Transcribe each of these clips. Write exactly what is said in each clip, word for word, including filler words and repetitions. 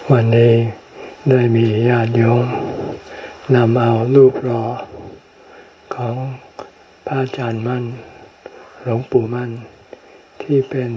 วันนี้ได้มีญาติโยมนำเอารูปหล่อของพระอาจารย์มั่นหลวงปู่มั่นที่เป็น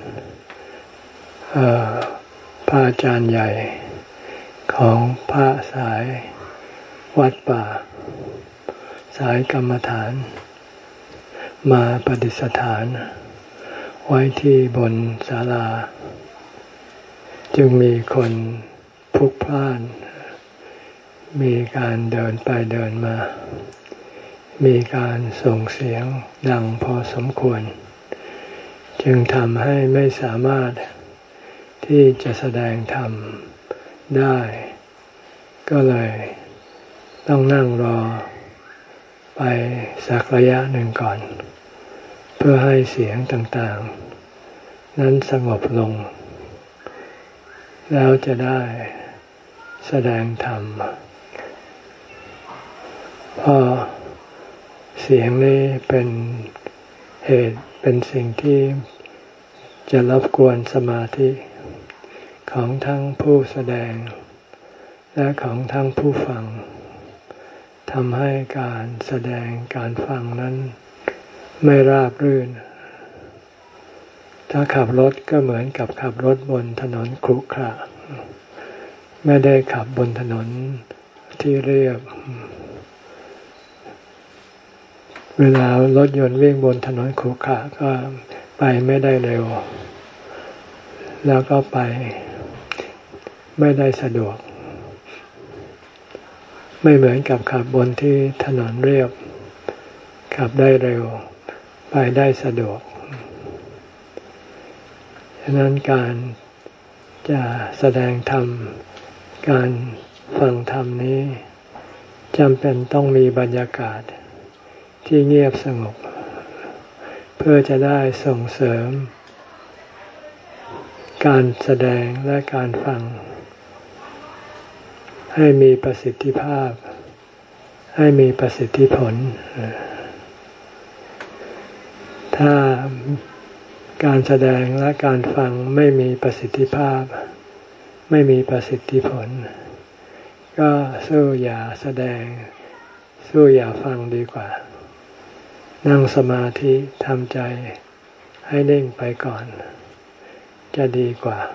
พระอาจารย์ใหญ่ของพระสายวัดป่าสายกรรมฐานมาประดิษฐานไว้ที่บนศาลาจึงมีคนพลุกพล่านมีการเดินไปเดินมามีการส่งเสียงดังพอสมควรจึงทำให้ไม่สามารถที่จะแสดงธรรมได้ก็เลยต้องนั่งรอไปสักระยะหนึ่งก่อนเพื่อให้เสียงต่างๆนั้นสงบลงแล้วจะได้แสดงธรรมเพราะเสียงนี้เป็นเหตุเป็นสิ่งที่จะรบกวนสมาธิของทั้งผู้แสดงและของทั้งผู้ฟังทำให้การแสดงการฟังนั้นไม่ราบรื่นถ้าขับรถก็เหมือนกับขับรถบนถนนขรุขระไม่ได้ขับบนถนนที่เรียบเวลารถยนต์วิ่งบนถนนขรุขระก็ไปไม่ได้เร็วแล้วก็ไปไม่ได้สะดวกไม่เหมือนกับขับบนที่ถนนเรียบขับได้เร็วไปได้สะดวกฉะนั้นการจะแสดงธรรมการฟังธรรมนี้จำเป็นต้องมีบรรยากาศที่เงียบสงบเพื่อจะได้ส่งเสริมการแสดงและการฟังให้มีประสิทธิภาพให้มีประสิทธิผลถ้าการแสดงและการฟังไม่มีประสิทธิภาพไม่มีประสิทธิผลก็สู้อย่าแสดงสู้อย่าฟังดีกว่านั่งสมาธิทำใจให้นิ่งไปก่อนจะดีกว่า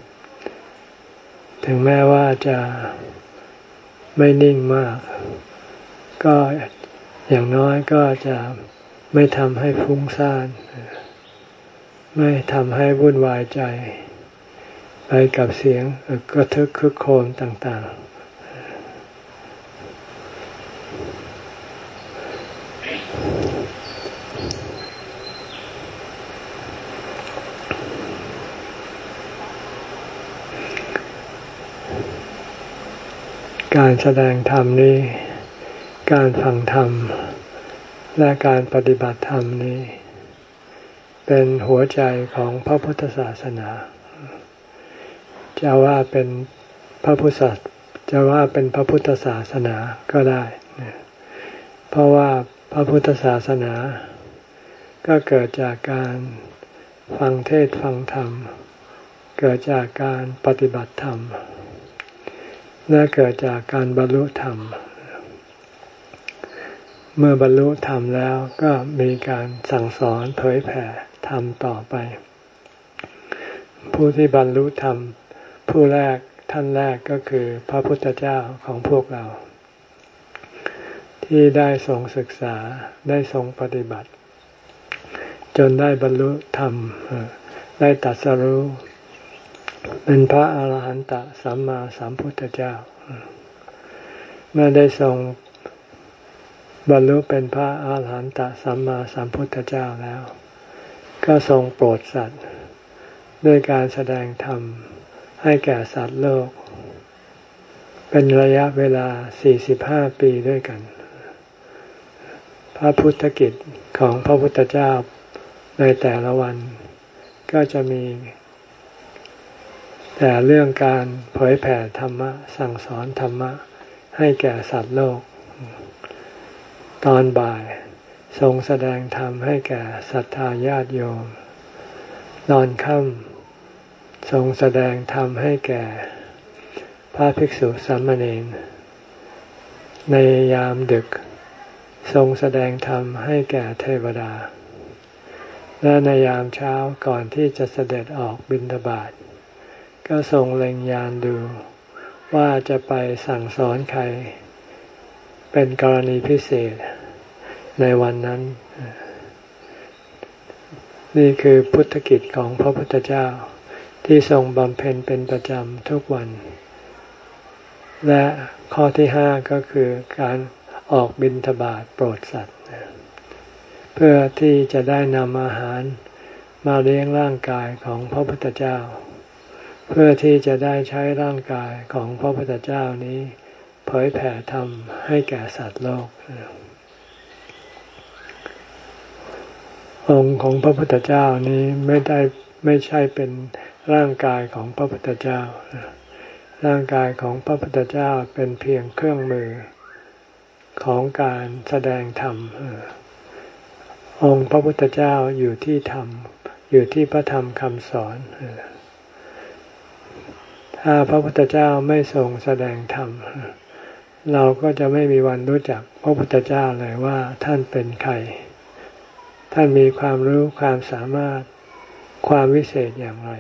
ถึงแม้ว่าจะไม่นิ่งมากก็อย่างน้อยก็จะไม่ทำให้ฟุ้งซ่านไม่ทำให้วุ่นวายใจไปกับเสียงกระทึกครึกโครมต่างๆการแสดงธรรมนี้การฟังธรรมและการปฏิบัติธรรมนี้เป็นหัวใจของพระพุทธศาสนาจะว่าเป็นพระพุทธจะว่าเป็นพระพุทธศาสนาก็ได้เพราะว่าพระพุทธศาสนาก็เกิดจากการฟังเทศน์ฟังธรรมเกิดจากการปฏิบัติธรรมและเกิดจากการบรรลุธรรมเมื่อบรรลุธรรมแล้วก็มีการสั่งสอนเผยแผ่ธรรมต่อไปผู้ที่บรรลุธรรมผู้แรกท่านแรกก็คือพระพุทธเจ้าของพวกเราที่ได้ทรงศึกษาได้ทรงปฏิบัติจนได้บรรลุธรรมได้ตรัสรู้เป็นพระอรหันตสัมมาสัมพุทธเจ้าเมื่อได้ทรงบรรลุเป็นพระอรหันตสัมมาสัมพุทธเจ้าแล้วก็ทรงโปรดสัตว์ด้วยการแสดงธรรมให้แก่สัตว์โลกเป็นระยะเวลาสี่สิบห้าปีด้วยกันพระพุทธกิจของพระพุทธเจ้าในแต่ละวันก็จะมีแต่เรื่องการเผยแผ่ธรรมะสั่งสอนธรรมะให้แก่สัตว์โลกตอนบ่ายทรงแสดงธรรมให้แก่ศรัทธาญาติโยมตอนค่ำทรงแสดงธรรมให้แก่พระภิกษุสามเณรในยามดึกทรงแสดงธรรมให้แก่เทวดาและในยามเช้าก่อนที่จะเสด็จออกบิณฑบาตก็ทรงเล็งยานดูว่าจะไปสั่งสอนใครเป็นกรณีพิเศษในวันนั้นนี่คือพุทธกิจของพระพุทธเจ้าที่ทรงบำเพ็ญเป็นประจำทุกวันและข้อที่ห้าก็คือการออกบิณฑบาตโปรดสัตว์เพื่อที่จะได้นำอาหารมาเลี้ยงร่างกายของพระพุทธเจ้าเพื่อที่จะได้ใช้ร่างกายของพระพุทธเจ้านี้เผยแผ่ธรรมให้แก่สัตว์โลกองค์ของพระพุทธเจ้านี้ไม่ได้ไม่ใช่เป็นร่างกายของพระพุทธเจ้าร่างกายของพระพุทธเจ้าเป็นเพียงเครื่องมือของการแสดงธรรมองค์พระพุทธเจ้าอยู่ที่ธรรมอยู่ที่พระธรรมคำสอนถ้าพระพุทธเจ้าไม่ทรงแสดงธรรมเราก็จะไม่มีวันรู้จักพระพุทธเจ้าเลยว่าท่านเป็นใครท่านมีความรู้ความสามารถความวิเศษอย่างไร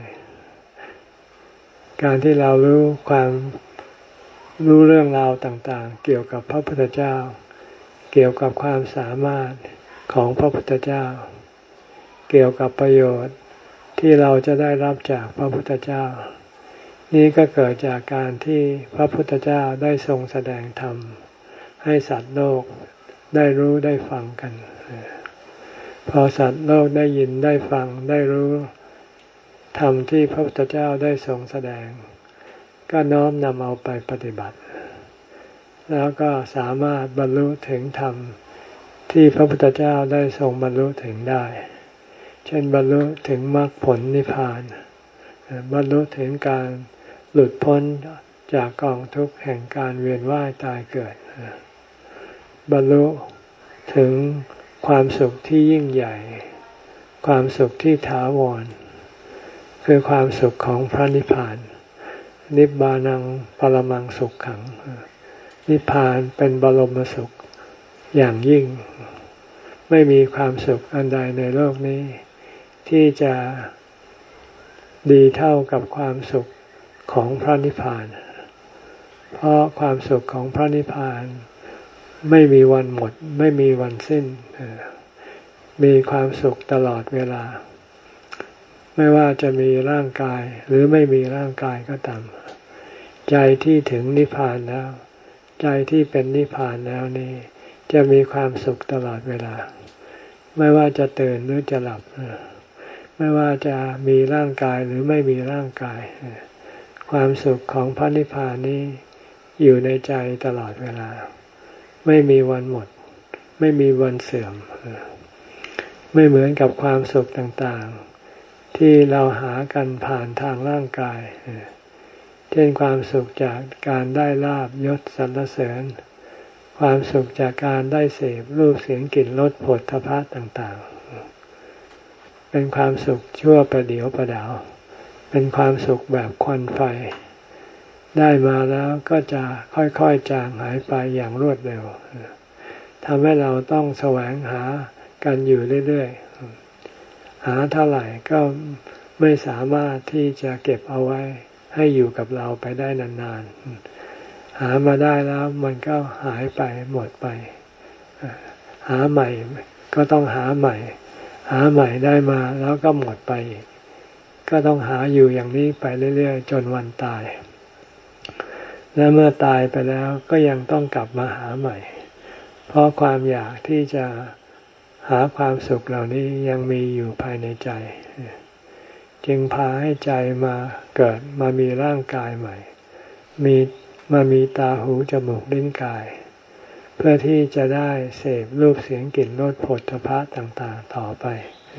การที่เรารู้ความรู้เรื่องราวต่างๆเกี่ยวกับพระพุทธเจ้าเกี่ยวกับความสามารถของพระพุทธเจ้าเกี่ยวกับประโยชน์ที่เราจะได้รับจากพระพุทธเจ้านี่ก็เกิดจากการที่พระพุทธเจ้าได้ทรงแสดงธรรมให้สัตว์โลกได้รู้ได้ฟังกันพอสัตว์โลกได้ยินได้ฟังได้รู้ธรรมที่พระพุทธเจ้าได้ทรงแสดงก็น้อมนำเอาไปปฏิบัติแล้วก็สามารถบรรลุถึงธรรมที่พระพุทธเจ้าได้ทรงบรรลุถึงได้เช่นบรรลุถึงมรรคผลนิพพานบรรลุถึงการหลุดพ้นจากกองทุกข์แห่งการเวียนว่ายตายเกิดบรรลุถึงความสุขที่ยิ่งใหญ่ความสุขที่ถาวรคือความสุขของพระนิพพานนิพพานังปรมังสุขขังนิพพานเป็นบรมสุขอย่างยิ่งไม่มีความสุขอันใดในโลกนี้ที่จะดีเท่ากับความสุขของพระนิพพานเพราะความสุขของพระนิพพานไม่มีวันหมดไม่มีวันสิ้นมีความสุขตลอดเวลาไม่ว่าจะมีร่างกายหรือไม่มีร่างกายก็ตามใจที่ถึงนิพพานแล้วใจที่เป็นนิพพานแล้วนี่จะมีความสุขตลอดเวลาไม่ว่าจะตื่นหรือจะหลับไม่ว่าจะมีร่างกายหรือไม่มีร่างกายความสุขของพระนิพพานนี้อยู่ในใจตลอดเวลาไม่มีวันหมดไม่มีวันเสื่อมไม่เหมือนกับความสุขต่างๆที่เราหากันผ่านทางร่างกายเช่นความสุขจากการได้ลาภยศสรรเสริญความสุขจากการได้เสพรูปเสียงกลิ่นรสโผฏฐัพพะต่างๆเป็นความสุขชั่วประเดี๋ยวประดาวเป็นความสุขแบบควันไฟได้มาแล้วก็จะค่อยๆจางหายไปอย่างรวดเร็วทำให้เราต้องแสวงหากันอยู่เรื่อยๆหาเท่าไหร่ก็ไม่สามารถที่จะเก็บเอาไว้ให้อยู่กับเราไปได้นานๆหามาได้แล้วมันก็หายไปหมดไปหาใหม่ก็ต้องหาใหม่หาใหม่ได้มาแล้วก็หมดไปอีกก็ต้องหาอยู่อย่างนี้ไปเรื่อยๆจนวันตายและเมื่อตายไปแล้วก็ยังต้องกลับมาหาใหม่เพราะความอยากที่จะหาความสุขเหล่านี้ยังมีอยู่ภายในใจจึงพาให้ใจมาเกิดมามีร่างกายใหม่มีมามีตาหูจมูกลิ้นกายเพื่อที่จะได้เสพรูปเสียงกลิ่นรสโผฏฐัพพะต่างๆต่อไป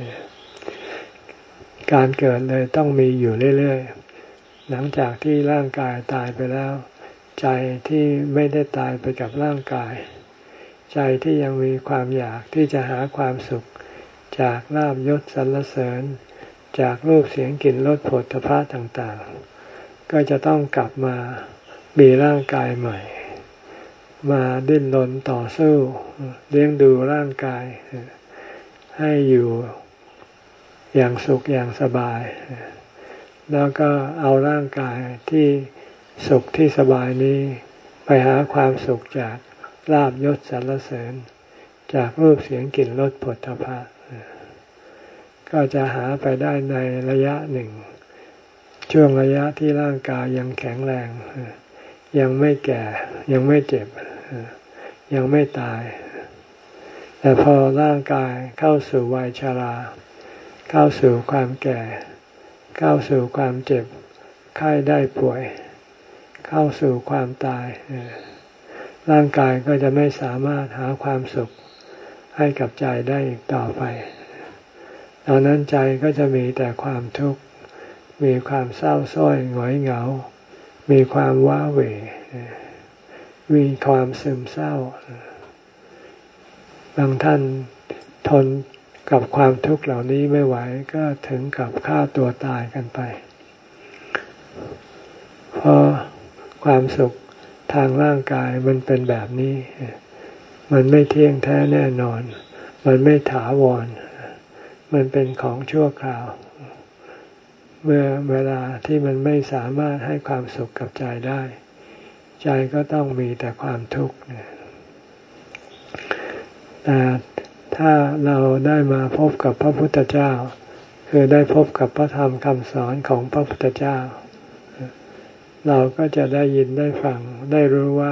การเกิดเลยต้องมีอยู่เรื่อยๆหลังจากที่ร่างกายตายไปแล้วใจที่ไม่ได้ตายไปกับร่างกายใจที่ยังมีความอยากที่จะหาความสุขจากลาภยศสรรเสริญจากรูปเสียงกลิ่นรสโผฏฐัพพะต่างๆก็จะต้องกลับมามีร่างกายใหม่มาดิ้นรนต่อสู้เลี้ยงดูร่างกายให้อยู่อย่างสุขอย่างสบายแล้วก็เอาร่างกายที่สุขที่สบายนี้ไปหาความสุขจากลาภยศสรรเสริญจากรูปเสียงกลิ่นรสผลทพะก็จะหาไปได้ในระยะหนึ่งช่วงระยะที่ร่างกายยังแข็งแรงยังไม่แก่ยังไม่เจ็บยังไม่ตายแต่พอร่างกายเข้าสู่วัยชราเข้าสู่ความแก่เข้าสู่ความเจ็บไข้ได้ป่วยเข้าสู่ความตายร่างกายก็จะไม่สามารถหาความสุขให้กับใจได้อีกต่อไปตอนนั้นใจก็จะมีแต่ความทุกข์มีความเศร้าส้อยหงอยเหงามีความว้าเหวมีความซึมเศร้าบางท่านทนกับความทุกข์เหล่านี้ไม่ไหวก็ถึงกับฆ่าตัวตายกันไปเพราะความสุขทางร่างกายมันเป็นแบบนี้มันไม่เที่ยงแท้แน่นอนมันไม่ถาวรมันเป็นของชั่วคราวเมื่อเวลาที่มันไม่สามารถให้ความสุขกับใจได้ใจก็ต้องมีแต่ความทุกข์แต่ถ้าเราได้มาพบกับพระพุทธเจ้าคือได้พบกับพระธรรมคำสอนของพระพุทธเจ้าเราก็จะได้ยินได้ฟังได้รู้ว่า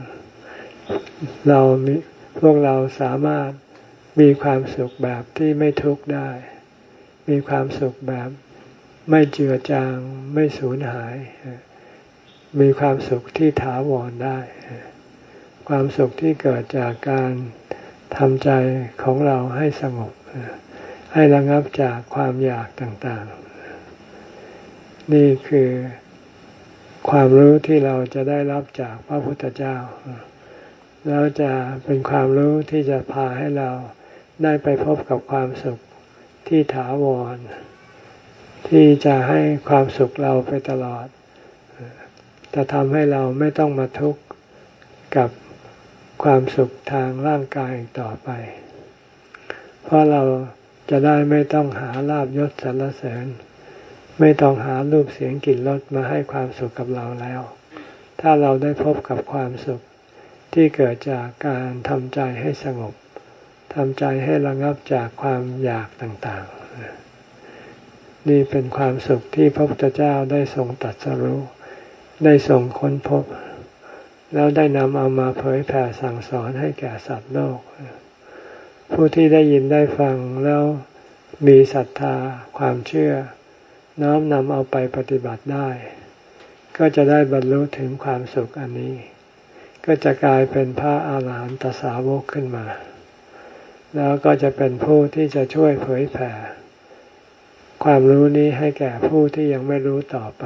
เรามีพวกเราสามารถมีความสุขแบบที่ไม่ทุกข์ได้มีความสุขแบบไม่เจือจางไม่สูญหายมีความสุขที่ถาวรได้ความสุขที่เกิดจากการทำใจของเราให้สงบให้ระงับจากความอยากต่างๆนี่คือความรู้ที่เราจะได้รับจากพระพุทธเจ้าแล้วจะเป็นความรู้ที่จะพาให้เราได้ไปพบกับความสุขที่ถาวรที่จะให้ความสุขเราไปตลอดจะทำให้เราไม่ต้องมาทุกข์กับความสุขทางร่างกายอีกต่อไปเพราะเราจะได้ไม่ต้องหาลาภยศสรรเสริญไม่ต้องหารูปเสียงกลิ่นรสมาให้ความสุขกับเราแล้วถ้าเราได้พบกับความสุขที่เกิดจากการทำใจให้สงบทำใจให้ระงับจากความอยากต่างๆนี่เป็นความสุขที่พระพุทธเจ้าได้ทรงตรัสรู้ได้ทรงค้นพบแล้วได้นำเอามาเผยแผ่สั่งสอนให้แก่สัตว์โลกผู้ที่ได้ยินได้ฟังแล้วมีศรัทธาความเชื่อน้อมนำเอาไปปฏิบัติได้ก็จะได้บรรลุถึงความสุขอันนี้ก็จะกลายเป็นพระอาหารหันตสาวกขึ้นมาแล้วก็จะเป็นผู้ที่จะช่วยเผยแผ่ความรู้นี้ให้แก่ผู้ที่ยังไม่รู้ต่อไป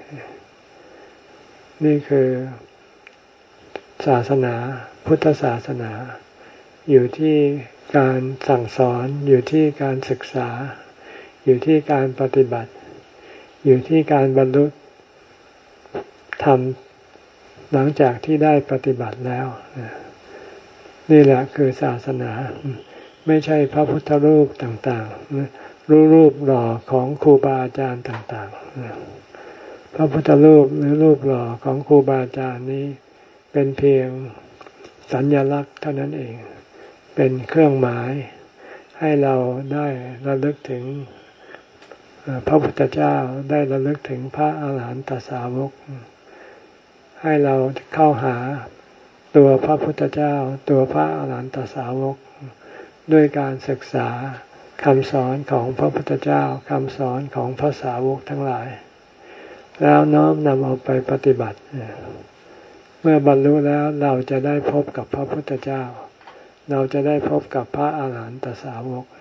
นี่คือศาสนาพุทธศาสนาอยู่ที่การสั่งสอนอยู่ที่การศึกษาอยู่ที่การปฏิบัติอยู่ที่การบรรลุธรรมหลังจากที่ได้ปฏิบัติแล้วนี่แหละคือศาสนาไม่ใช่พระพุทธรูปต่างๆรูปรูปหล่อของครูบาอาจารย์ต่างๆพระพุทธรูปหรือรูปหล่อของครูบาอาจารย์นี้เป็นเพียงสัญลักษณ์เท่านั้นเองเป็นเครื่องหมายให้เราได้ระลึกถึงพระพุทธเจ้าได้ระลึกถึงพระอาหารหันตสาวกให้เราเข้าหาตัวพระพุทธเจ้าตัวพระอาหารหันตสาวกด้วยการศึกษาคำสอนของพระพุทธเจ้าคำสอนของพระสาวกทั้งหลายแล้วน้อมนำเอาไปปฏิบัติเมื่อบรรลุแล้วเราจะได้พบกับพระพุทธเจ้าเราจะได้พบกับพระอาหารหันตสาวก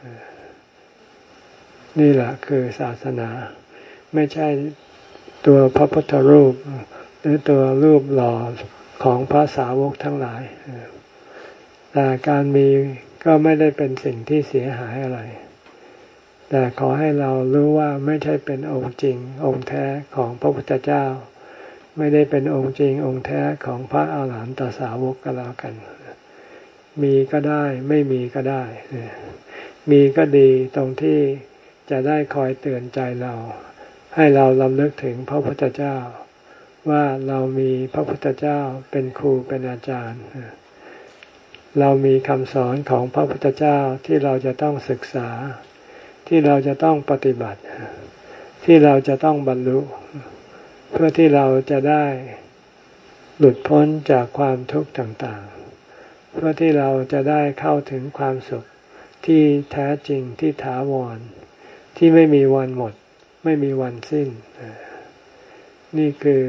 นี่แหละคือศาสนาไม่ใช่ตัวพระพุทธรูปหรือตัวรูปหล่อของพระสาวกทั้งหลายแต่การมีก็ไม่ได้เป็นสิ่งที่เสียหายอะไรแต่ขอให้เรารู้ว่าไม่ใช่เป็นองค์จริงองค์แท้ของพระพุทธเจ้าไม่ได้เป็นองค์จริงองค์แท้ของพระอาหารหันตสาวกก็แล้วกันมีก็ได้ไม่มีก็ได้มีก็ดีตรงที่จะได้คอยเตือนใจเราให้เรารำลึกถึงพระพุทธเจ้าว่าเรามีพระพุทธเจ้าเป็นครูเป็นอาจารย์เรามีคำสอนของพระพุทธเจ้าที่เราจะต้องศึกษาที่เราจะต้องปฏิบัติที่เราจะต้องบรรลุเพื่อที่เราจะได้หลุดพ้นจากความทุกข์ต่างๆเพื่อที่เราจะได้เข้าถึงความสุขที่แท้จริงที่ถาวรที่ไม่มีวันหมดไม่มีวันสิ้นนี่คือ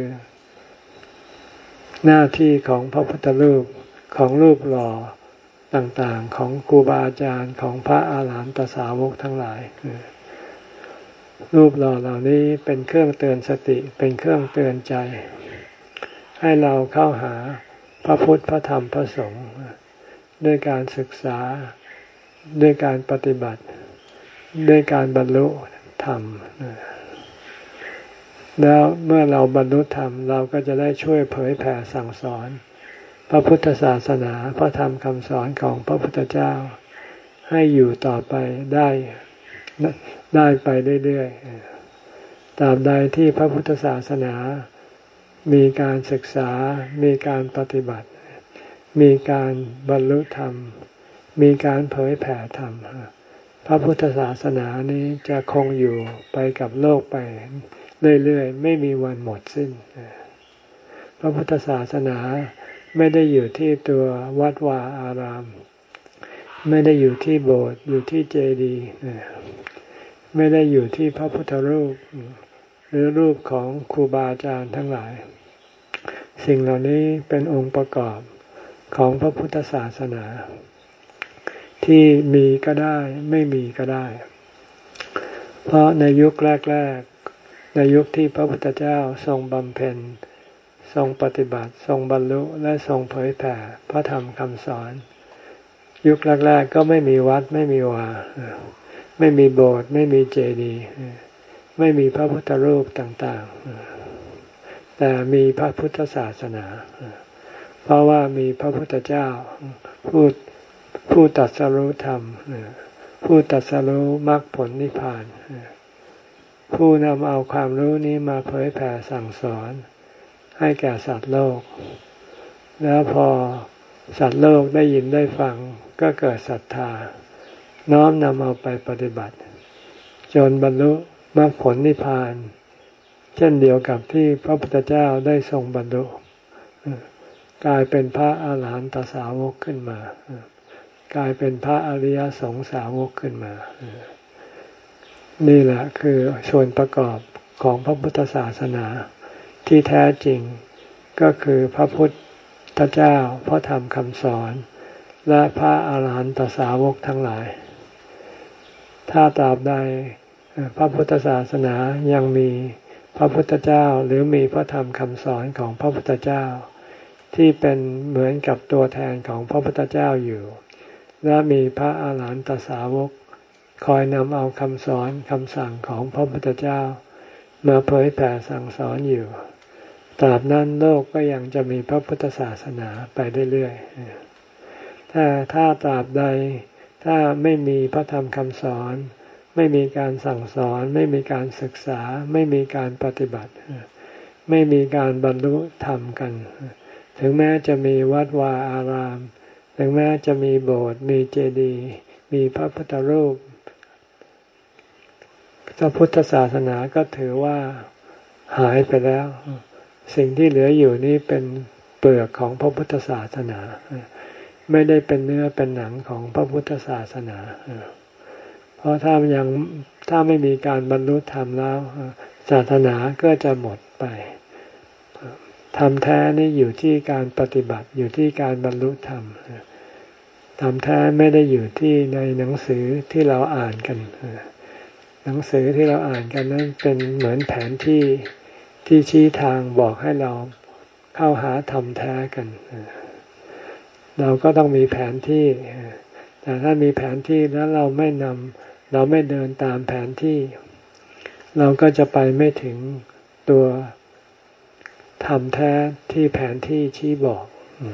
หน้าที่ของพระพุทธรูปของรูปหล่อต่างๆของครูบาอาจารย์ของพระอาหารหันตสาวกทั้งหลายรูปหล่อเหล่านี้เป็นเครื่องเตือนสติเป็นเครื่องเตือนใจให้เราเข้าหาพระพุทธพระธรรมพระสงฆ์ด้วยการศึกษาด้วยการปฏิบัติด้วยการบรรลุธรรมแล้วเมื่อเราบรรลุธรรมเราก็จะได้ช่วยเผยแผ่สั่งสอนพระพุทธศาสนาพระธรรมคำสอนของพระพุทธเจ้าให้อยู่ต่อไปได้ได้ไปเรื่อยๆตราบใดที่พระพุทธศาสนามีการศึกษามีการปฏิบัติมีการบรรลุธรรมมีการเผยแผ่ธรรมพระพุทธศาสนานี้จะคงอยู่ไปกับโลกไปเรื่อยๆไม่มีวันหมดสิ้นพระพุทธศาสนาไม่ได้อยู่ที่ตัววัดวาอารามไม่ได้อยู่ที่โบสถ์อยู่ที่เจดีย์ไม่ได้อยู่ที่พระพุทธรูปหรือรูปของครูบาอาจารย์ทั้งหลายสิ่งเหล่านี้เป็นองค์ประกอบของพระพุทธศาสนาที่มีก็ได้ไม่มีก็ได้เพราะในยุคแรกๆในยุคที่พระพุทธเจ้าทรงบำเพ็ญทรงปฏิบัติทรงบรรลุและทรงเผยแผ่พระธรรมคำสอนยุคแรกๆก็ไม่มีวัดไม่มีวาไม่มีโบสถ์ไม่มีเจดีย์ไม่มีพระพุทธรูปต่างๆแต่มีพระพุทธศาสนาเพราะว่ามีพระพุทธเจ้าผู้ผู้ตรัสรู้ธรรมผู้ตรัสรู้มรรคผลนิพพานผู้นำเอาความรู้นี้มาเผยแผ่สั่งสอนให้แก่สัตว์โลกแล้วพอสัตว์โลกได้ยินได้ฟังก็เกิดศรัทธาน้อมนำเอาไปปฏิบัติจนบรรลุมรรคผลนิพพานเช่นเดียวกับที่พระพุทธเจ้าได้ทรงบรรลุกลายเป็นพระอาหารหันตสาวกขึ้นมากลายเป็นพระอริยสงสาวกขึ้นมานี่แหละคือส่วนประกอบของพระพุทธศาสนาที่แท้จริงก็คือพระพุทธเจ้าพระธรรมคำสอนและพระอาหารหันตสาวกทั้งหลายถ้าตราบใดพระพุทธศาสนายังมีพระพุทธเจ้าหรือมีพระธรรมคำสอนของพระพุทธเจ้าที่เป็นเหมือนกับตัวแทนของพระพุทธเจ้าอยู่และมีพระอาหารหันตสาวกคอยนำเอาคำสอนคำสั่งของพระพุทธเจ้ามาเผยแผ่สั่งสอนอยู่ตราบนั้นโลกก็ยังจะมีพระพุทธศาสนาไปเรื่อยๆถ้าถ้าตราบใดถ้าไม่มีพระธรรมคำสอนไม่มีการสั่งสอนไม่มีการศึกษาไม่มีการปฏิบัติไม่มีการบรรลุธรรมกันถึงแม้จะมีวัดวาอารามถึงแม้จะมีโบสถ์มีเจดีย์มีพระพุทธรูปพระพุทธศาสนาก็ถือว่าหายไปแล้วสิ่งที่เหลืออยู่นี้เป็นเปลือกของพระพุทธศาสนาไม่ได้เป็นเนื้อเป็นหนังของพระพุทธศาสนาเพราะถ้ายังถ้าไม่มีการบรรลุธรรมแล้วศาสนาก็จะหมดไปธรรมแท้นี่อยู่ที่การปฏิบัติอยู่ที่การบรรลุธรรมธรรมแท้ไม่ได้อยู่ที่ในหนังสือที่เราอ่านกันหนังสือที่เราอ่านกันนั้นเป็นเหมือนแผนที่ที่ชี้ทางบอกให้เราเข้าหาธรรมแท้กันเราก็ต้องมีแผนที่แต่ถ้ามีแผนที่แล้วเราไม่นำเราไม่เดินตามแผนที่เราก็จะไปไม่ถึงตัวธรรมแท้ที่แผนที่ชี้บอก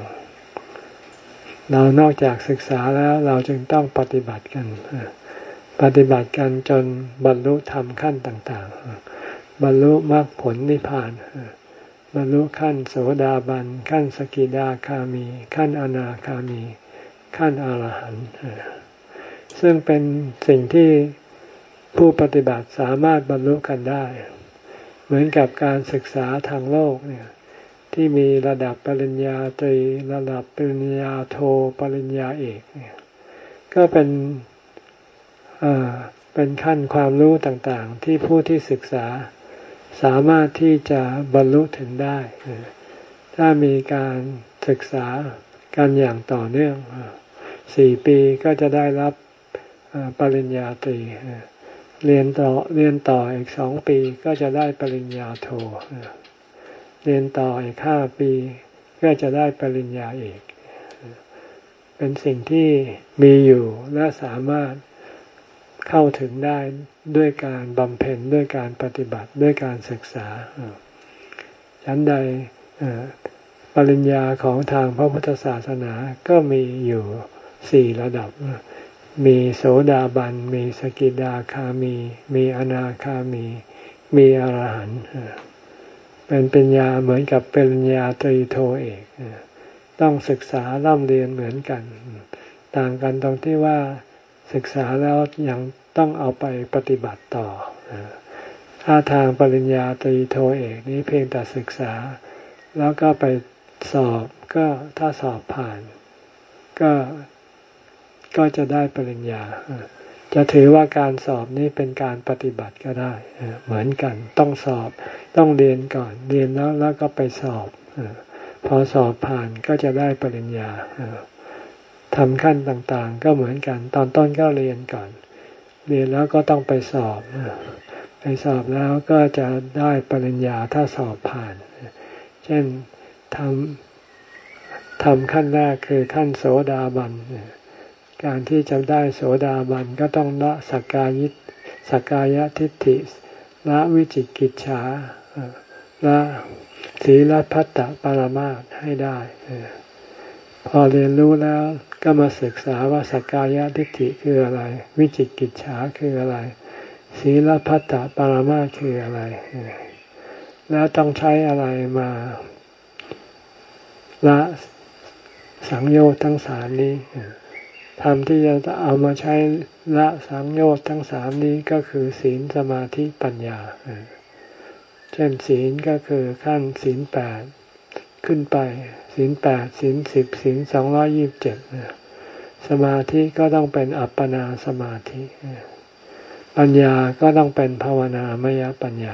เรานอกจากศึกษาแล้วเราจึงต้องปฏิบัติกันปฏิบัติกันจนบรรลุธรรมขั้นต่างๆบรรลุมรรคผลนิพพานบรรลุขั้นโสดาบันขั้นสกิทาคามีขั้นอนาคามีขั้นอรหันต์ซึ่งเป็นสิ่งที่ผู้ปฏิบัติสามารถบรรลุกันได้เหมือนกับการศึกษาทางโลกเนี่ยที่มีระดับปริญญาตรีระดับปริญญาโทปริญญาเอกเนี่ยก็เป็นอ่าเป็นขั้นความรู้ต่างๆที่ผู้ที่ศึกษาสามารถที่จะบรรลุถึงได้ถ้ามีการศึกษากันอย่างต่อเนื่องสี่ปีก็จะได้รับปริญญาตรีเรียนต่อเรียนต่ออีกสองปีก็จะได้ปริญญาโทเรียนต่ออีกห้าปีก็จะได้ปริญญาเอกเป็นสิ่งที่มีอยู่และสามารถเข้าถึงได้ด้วยการบำเพ็ญด้วยการปฏิบัติด้วยการศึกษาชั้นใดปริญญาของทางพระพุทธศาสนาก็มีอยู่สี่ระดับมีโสดาบันมีสกิทาคามีมีอนาคามีมีอรหันต์เป็นปัญญาเหมือนกับปริญญาตรีโทเอกต้องศึกษาร่ำเรียนเหมือนกันต่างกันตรงที่ว่าศึกษาแล้วยังต้องเอาไปปฏิบัติต่อถ้าทางปริญญาตรีโทเอกนี้เพียงแต่ศึกษาแล้วก็ไปสอบก็ถ้าสอบผ่านก็ก็จะได้ปริญญาจะถือว่าการสอบนี้เป็นการปฏิบัติก็ได้เหมือนกันต้องสอบต้องเรียนก่อนเรียนแล้วแล้วก็ไปสอบพอสอบผ่านก็จะได้ปริญญาทำขั้นต่างๆก็เหมือนกันตอนต้นก็เรียนก่อนเรียนแล้วก็ต้องไปสอบไปสอบแล้วก็จะได้ปริญญาถ้าสอบผ่านเช่นทำทำขั้นแรกคือขั้นโสดาบันการที่จะได้โสดาบันก็ต้องละสักกายิสักกายทิฏฐิละวิจิกิจฉาละศีลพัตตปรมาสให้ได้พอเรียนรู้แล้วก็มาศึกษาว่าสักกายทิฏฐิคืออะไรวิจิกิจฉาคืออะไรศีลพัตตปรมาสคืออะไรแล้วต้องใช้อะไรมาละสังโยชน์ทั้งสามนี้ธรรมที่จะเอามาใช้ละสังโยชน์ทั้งสามนี้ก็คือศีลสมาธิปัญญาเช่นศีลก็คือขั้นศีลแปดขึ้นไปศีลแปดศีลสิบศีลสองร้อยยี่สิบเจ็ดสมาธิก็ต้องเป็นอัปปนาสมาธิปัญญาก็ต้องเป็นภาวนามยปัญญา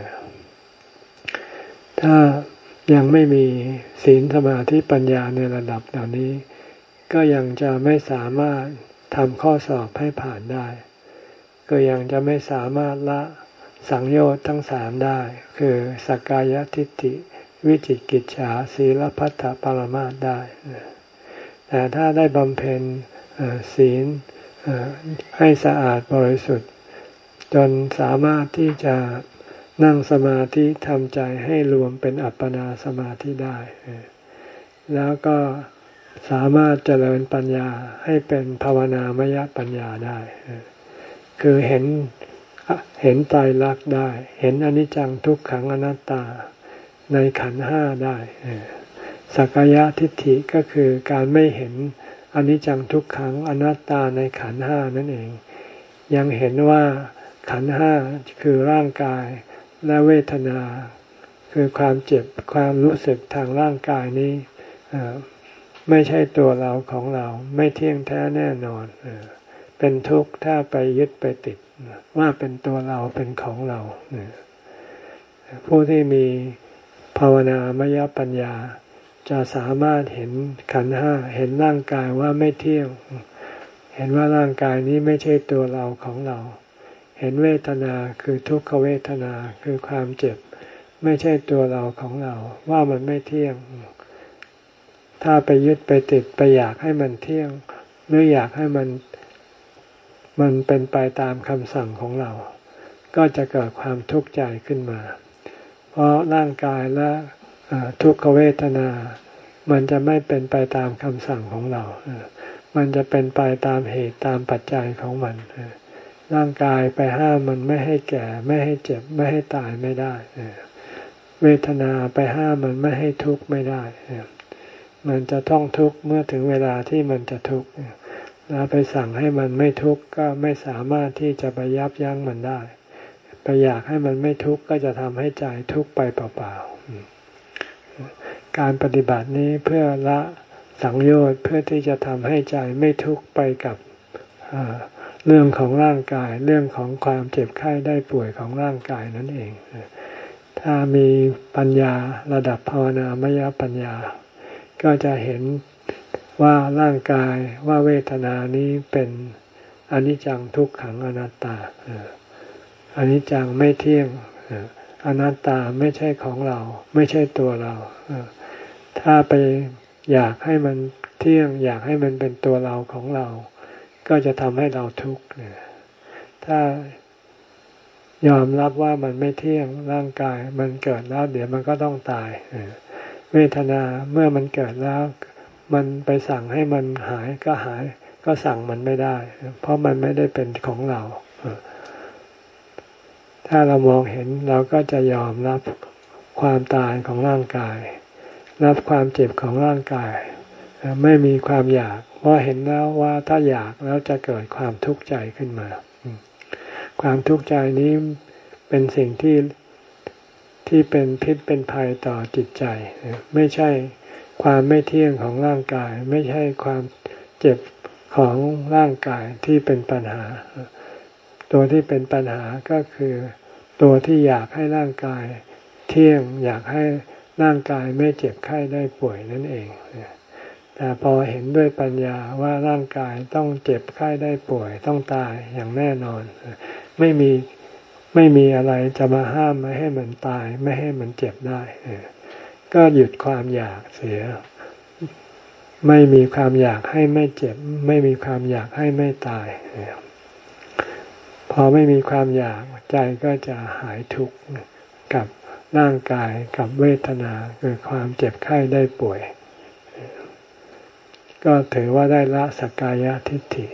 ถ้ายังไม่มีศีลสมาธิปัญญาในระดับเหล่านี้ก็ยังจะไม่สามารถทำข้อสอบให้ผ่านได้ก็ยังจะไม่สามารถละสังโยชน์ทั้งสามได้คือสักกายทิฏฐิวิจิกิจฉาศีลพัตตปรมาสได้แต่ถ้าได้บำเพ็ญศีลให้สะอาดบริสุทธิ์จนสามารถที่จะนั่งสมาธิทำใจให้รวมเป็นอัปปนาสมาธิได้แล้วก็สามารถเจริญปัญญาให้เป็นภาวนามยปัญญาได้คือเห็นเห็นไตรลักษณ์ได้เห็นอนิจจังทุกขังอนัตตาในขันธ์ห้าได้สักกายทิฏฐิก็คือการไม่เห็นอนิจจังทุกขังอนัตตาในขันธ์ห้านั่นเองยังเห็นว่าขันธ์ห้าคือร่างกายและเวทนาคือความเจ็บความรู้สึกทางร่างกายนี้ไม่ใช่ตัวเราของเราไม่เที่ยงแท้แน่นอนเป็นทุกข์ถ้าไปยึดไปติดว่าเป็นตัวเราเป็นของเราผู้ที่มีภาวนามยปัญญาจะสามารถเห็นขันธ์ห้าเห็นร่างกายว่าไม่เที่ยงเห็นว่าร่างกายนี้ไม่ใช่ตัวเราของเราเห็นเวทนาคือทุกขเวทนาคือความเจ็บไม่ใช่ตัวเราของเราว่ามันไม่เที่ยงถ้าไปยึดไปติดไปอยากให้มันเที่ยงหรืออยากให้มันมันเป็นไปตามคำสั่งของเราก็จะเกิดความทุกข์ใจขึ้นมาเพราะร่างกายและทุกขเวทนามันจะไม่เป็นไปตามคำสั่งของเรามันจะเป็นไปตามเหตุตามปัจจัยของมันร่างกายไปห้ามมันไม่ให้แก่ไม่ให้เจ็บไม่ให้ตายไม่ได้เวทนาไปห้ามมันไม่ให้ทุกข์ไม่ได้มันจะต้องทุกข์เมื่อถึงเวลาที่มันจะทุกข์แล้วไปสั่งให้มันไม่ทุกข์ก็ไม่สามารถที่จะไปยับยั้งมันได้ไปอยากให้มันไม่ทุกข์ก็จะทำให้ใจทุกข์ไปเปล่าๆการปฏิบัตินี้เพื่อละสังโยชน์เพื่อที่จะทำให้ใจไม่ทุกข์ไปกับเรื่องของร่างกายเรื่องของความเจ็บไข้ได้ป่วยของร่างกายนั่นเองถ้ามีปัญญาระดับภาวนามยปัญญาก็จะเห็นว่าร่างกายว่าเวทนานี้เป็นอนิจจังทุกขังอนัตตาอนิจจังไม่เที่ยงอนัตตาไม่ใช่ของเราไม่ใช่ตัวเราถ้าไปอยากให้มันเที่ยงอยากให้มันเป็นตัวเราของเราก็จะทำให้เราทุกข์ถ้ายอมรับว่ามันไม่เที่ยงร่างกายมันเกิดแล้วเดี๋ยวมันก็ต้องตายเวทนาเมื่อมันเกิดแล้วมันไปสั่งให้มันหายก็หายก็สั่งมันไม่ได้เพราะมันไม่ได้เป็นของเราถ้าเรามองเห็นเราก็จะยอมรับความตายของร่างกายรับความเจ็บของร่างกายไม่มีความอยากเพราะเห็นแล้วว่าถ้าอยากแล้วจะเกิดความทุกข์ใจขึ้นมาความทุกข์ใจนี้เป็นสิ่งที่ที่เป็นพิษเป็นภัยต่อจิตใจไม่ใช่ความไม่เที่ยงของร่างกายไม่ใช่ความเจ็บของร่างกายที่เป็นปัญหาตัวที่เป็นปัญหาก็คือตัวที่อยากให้ร่างกายเที่ยงอยากให้ร่างกายไม่เจ็บไข้ได้ป่วยนั่นเองแต่พอเห็นด้วยปัญญาว่าร่างกายต้องเจ็บไข้ได้ป่วยต้องตายอย่างแน่นอนไม่มีไม่มีอะไรจะมาห้ามไม่ให้มันตายไม่ให้มันเจ็บได้ก็หยุดความอยากเสียไม่มีความอยากให้ไม่เจ็บไม่มีความอยากให้ไม่ตายพอไม่มีความอยากใจก็จะหายทุกข์กับร่างกายกับเวทนาคือความเจ็บไข้ได้ป่วยก็ถือว่าได้ละสักกายทิฏฐิ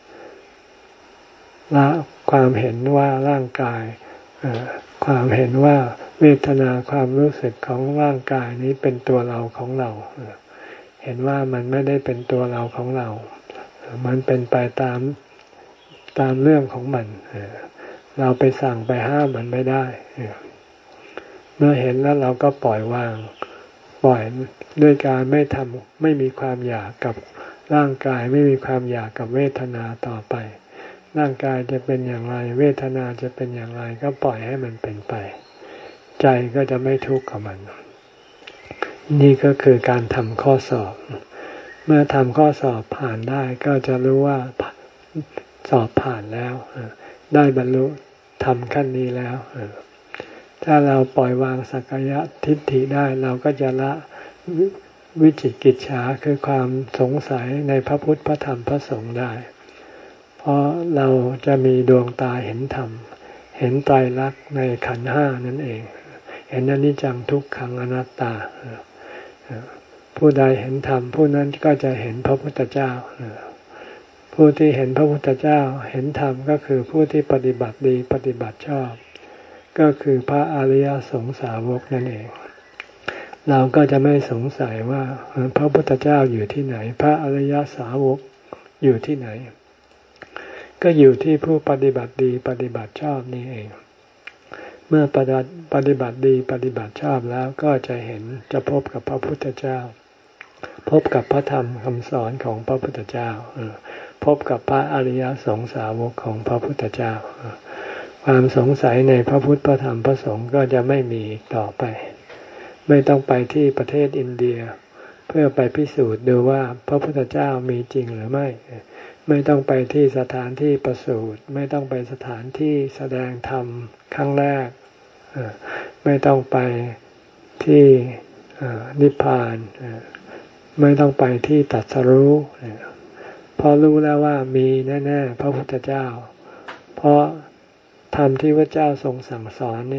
ละความเห็นว่าร่างกายความเห็นว่าเวทนาความรู้สึกของร่างกายนี้เป็นตัวเราของเราเห็นว่ามันไม่ได้เป็นตัวเราของเรามันเป็นไปตามตามเรื่องของมันเราไปสั่งไปห้ามมันไม่ได้เมื่อเห็นแล้วเราก็ปล่อยวางปล่อยด้วยการไม่ทำไม่มีความอยากกับร่างกายไม่มีความอยากกับเวทนาต่อไปร่างกายจะเป็นอย่างไรเวทนาจะเป็นอย่างไรก็ปล่อยให้มันเป็นไปใจก็จะไม่ทุกข์กับมันนี่ก็คือการทำข้อสอบเมื่อทำข้อสอบผ่านได้ก็จะรู้ว่าสอบผ่านแล้วได้บรรลุทำขั้นนี้แล้วถ้าเราปล่อยวางสักกายทิฏฐิได้เราก็จะละวิจิกิจฉาคือความสงสัยในพระพุทธพระธรรมพระสงฆ์ได้เพราะเราจะมีดวงตาเห็นธรรมเห็นไตรลักษณ์ในขันธ์ห้านั่นเองเห็นอนิจจังทุกขังอนัตตาผู้ใดเห็นธรรมผู้นั้นก็จะเห็นพระพุทธเจ้าผู้ที่เห็นพระพุทธเจ้าเห็นธรรมก็คือผู้ที่ปฏิบัติดีปฏิบัติชอบก็คือพระอริยสงสาวกนั่นเองเราก็จะไม่สงสัยว่าพระพุทธเจ้าอยู่ที่ไหนพระอริยสาวกอยู่ที่ไหนก็อยู่ที่ผู้ปฏิบัติดีปฏิบัติชอบนี่เองเมื่อปฏิบัติดีปฏิบัติชอบแล้วก็จะเห็นจะพบกับพระพุทธเจ้าพบกับพระธรรมคำสอนของพระพุทธเจ้าพบกับพระอริยสงสาวกของพระพุทธเจ้าความสงสัยในพระพุทธพระธรรมพระสงฆ์ก็จะไม่มีต่อไปไม่ต้องไปที่ประเทศอินเดียเพื่อไปพิสูจน์ดูว่าพระพุทธเจ้ามีจริงหรือไม่ไม่ต้องไปที่สถานที่ประสูติไม่ต้องไปสถานที่แสดงธรรมครั้งแรกไม่ต้องไปที่นิพพานไม่ต้องไปที่ตรัสรู้เพราะรู้แล้วว่ามีแน่ๆพระพุทธเจ้าเพราะธรรมที่พระเจ้าทรงสั่งสอนนี้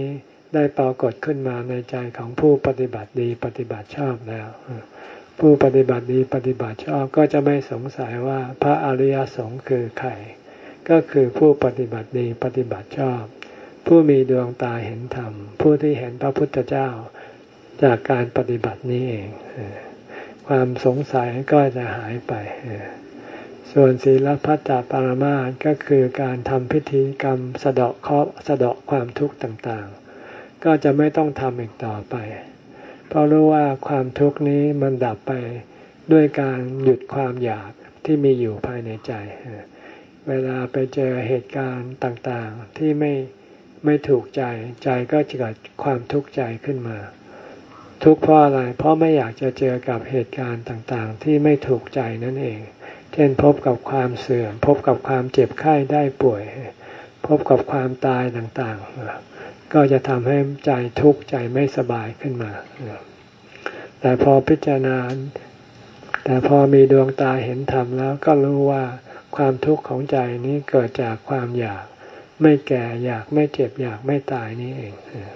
ได้ปรากฏขึ้นมาในใจของผู้ปฏิบัติดีปฏิบัติชอบแล้วผู้ปฏิบัติดีปฏิบัติชอบก็จะไม่สงสัยว่าพระอริยสงฆ์คือใครก็คือผู้ปฏิบัติดีปฏิบัติชอบผู้มีดวงตาเห็นธรรมผู้ที่เห็นพระพุทธเจ้าจากการปฏิบัตินี้เองความสงสัยก็จะหายไปส่วนศีลพัตตปรมาสก็คือการทำพิธีกรรมสะเดาะเคราะห์สะเดาะความทุกข์ต่างๆก็จะไม่ต้องทำอีกต่อไปเพราะรู้ว่าความทุกข์นี้มันดับไปด้วยการหยุดความอยากที่มีอยู่ภายในใจเวลาไปเจอเหตุการณ์ต่างๆที่ไม่ไม่ถูกใจใจก็จะเกิดความทุกข์ใจขึ้นมาทุกข์เพราะอะไรเพราะไม่อยากจะเจอกับเหตุการณ์ต่างๆที่ไม่ถูกใจนั่นเองเช่นพบกับความเสื่อมพบกับความเจ็บไข้ได้ป่วยพบกับความตายต่างๆก็จะทำให้ใจทุกข์ใจไม่สบายขึ้นมาแต่พอพิจารณาแต่พอมีดวงตาเห็นธรรมแล้วก็รู้ว่าความทุกข์ของใจนี้เกิดจากความอยากไม่แก่อยากไม่เจ็บอยากไม่ตายนี่เอง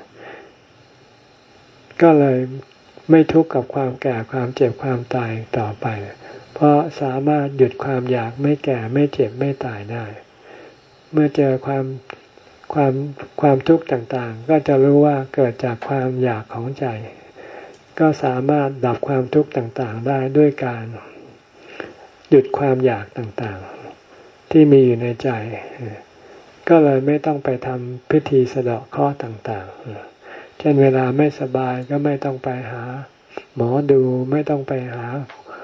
ก็เลยไม่ทุกข์กับความแก่ความเจ็บความตายต่อไปเพราะสามารถหยุดความอยากไม่แก่ไม่เจ็บไม่ตายได้เมื่อเจอความความความทุกข์ต่างๆก็จะรู้ว่าเกิดจากความอยากของใจก็สามารถดับความทุกข์ต่างๆได้ด้วยการหยุดความอยากต่างๆที่มีอยู่ในใจก็เลยไม่ต้องไปทำพิธีสะเดาะเคราะห์ต่างๆเช่นเวลาไม่สบายก็ไม่ต้องไปหาหมอดูไม่ต้องไปหา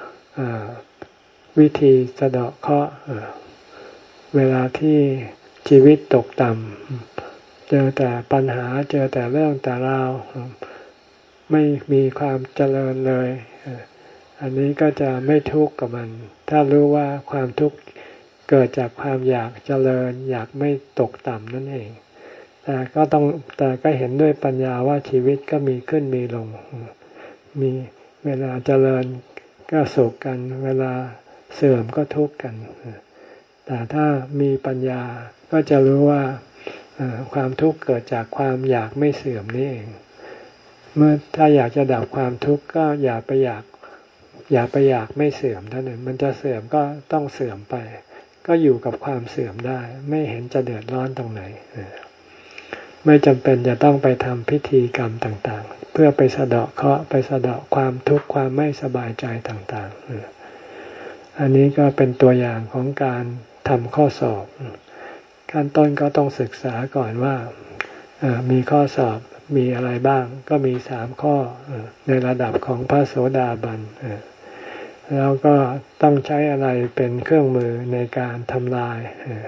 วิธีสะเดาะเคราะห์เวลาที่ชีวิตตกต่ำเจอแต่ปัญหาเจอแต่เรื่องแต่ราวไม่มีความเจริญเลยอันนี้ก็จะไม่ทุกข์กับมันถ้ารู้ว่าความทุกข์เกิดจากความอยากเจริญอยากไม่ตกต่ำนั่นเองแต่ก็ต้องแต่ก็เห็นด้วยปัญญาว่าชีวิตก็มีขึ้นมีลงมีเวลาเจริญก็สุขกันเวลาเสื่อมก็ทุกข์กันแต่ถ้ามีปัญญาก็จะรู้ว่าความทุกข์เกิดจากความอยากไม่เสื่อมนี่เองเมื่อถ้าอยากจะดับความทุกข์ก็อย่าไปอยากอย่าไปอยากไม่เสื่อมเท่านั้นมันจะเสื่อมก็ต้องเสื่อมไปก็อยู่กับความเสื่อมได้ไม่เห็นจะเดือดร้อนตรงไหนไม่จำเป็นจะต้องไปทำพิธีกรรมต่างๆเพื่อไปสะเดาะเคราะห์ไปสะเดาะความทุกข์ความไม่สบายใจต่างๆอันนี้ก็เป็นตัวอย่างของการทำข้อสอบขั้นต้นก็ต้องศึกษาก่อนว่ามีข้อสอบมีอะไรบ้างก็มีสามข้อในระดับของพระโสดาบันแล้วก็ต้องใช้อะไรเป็นเครื่องมือในการทำลาย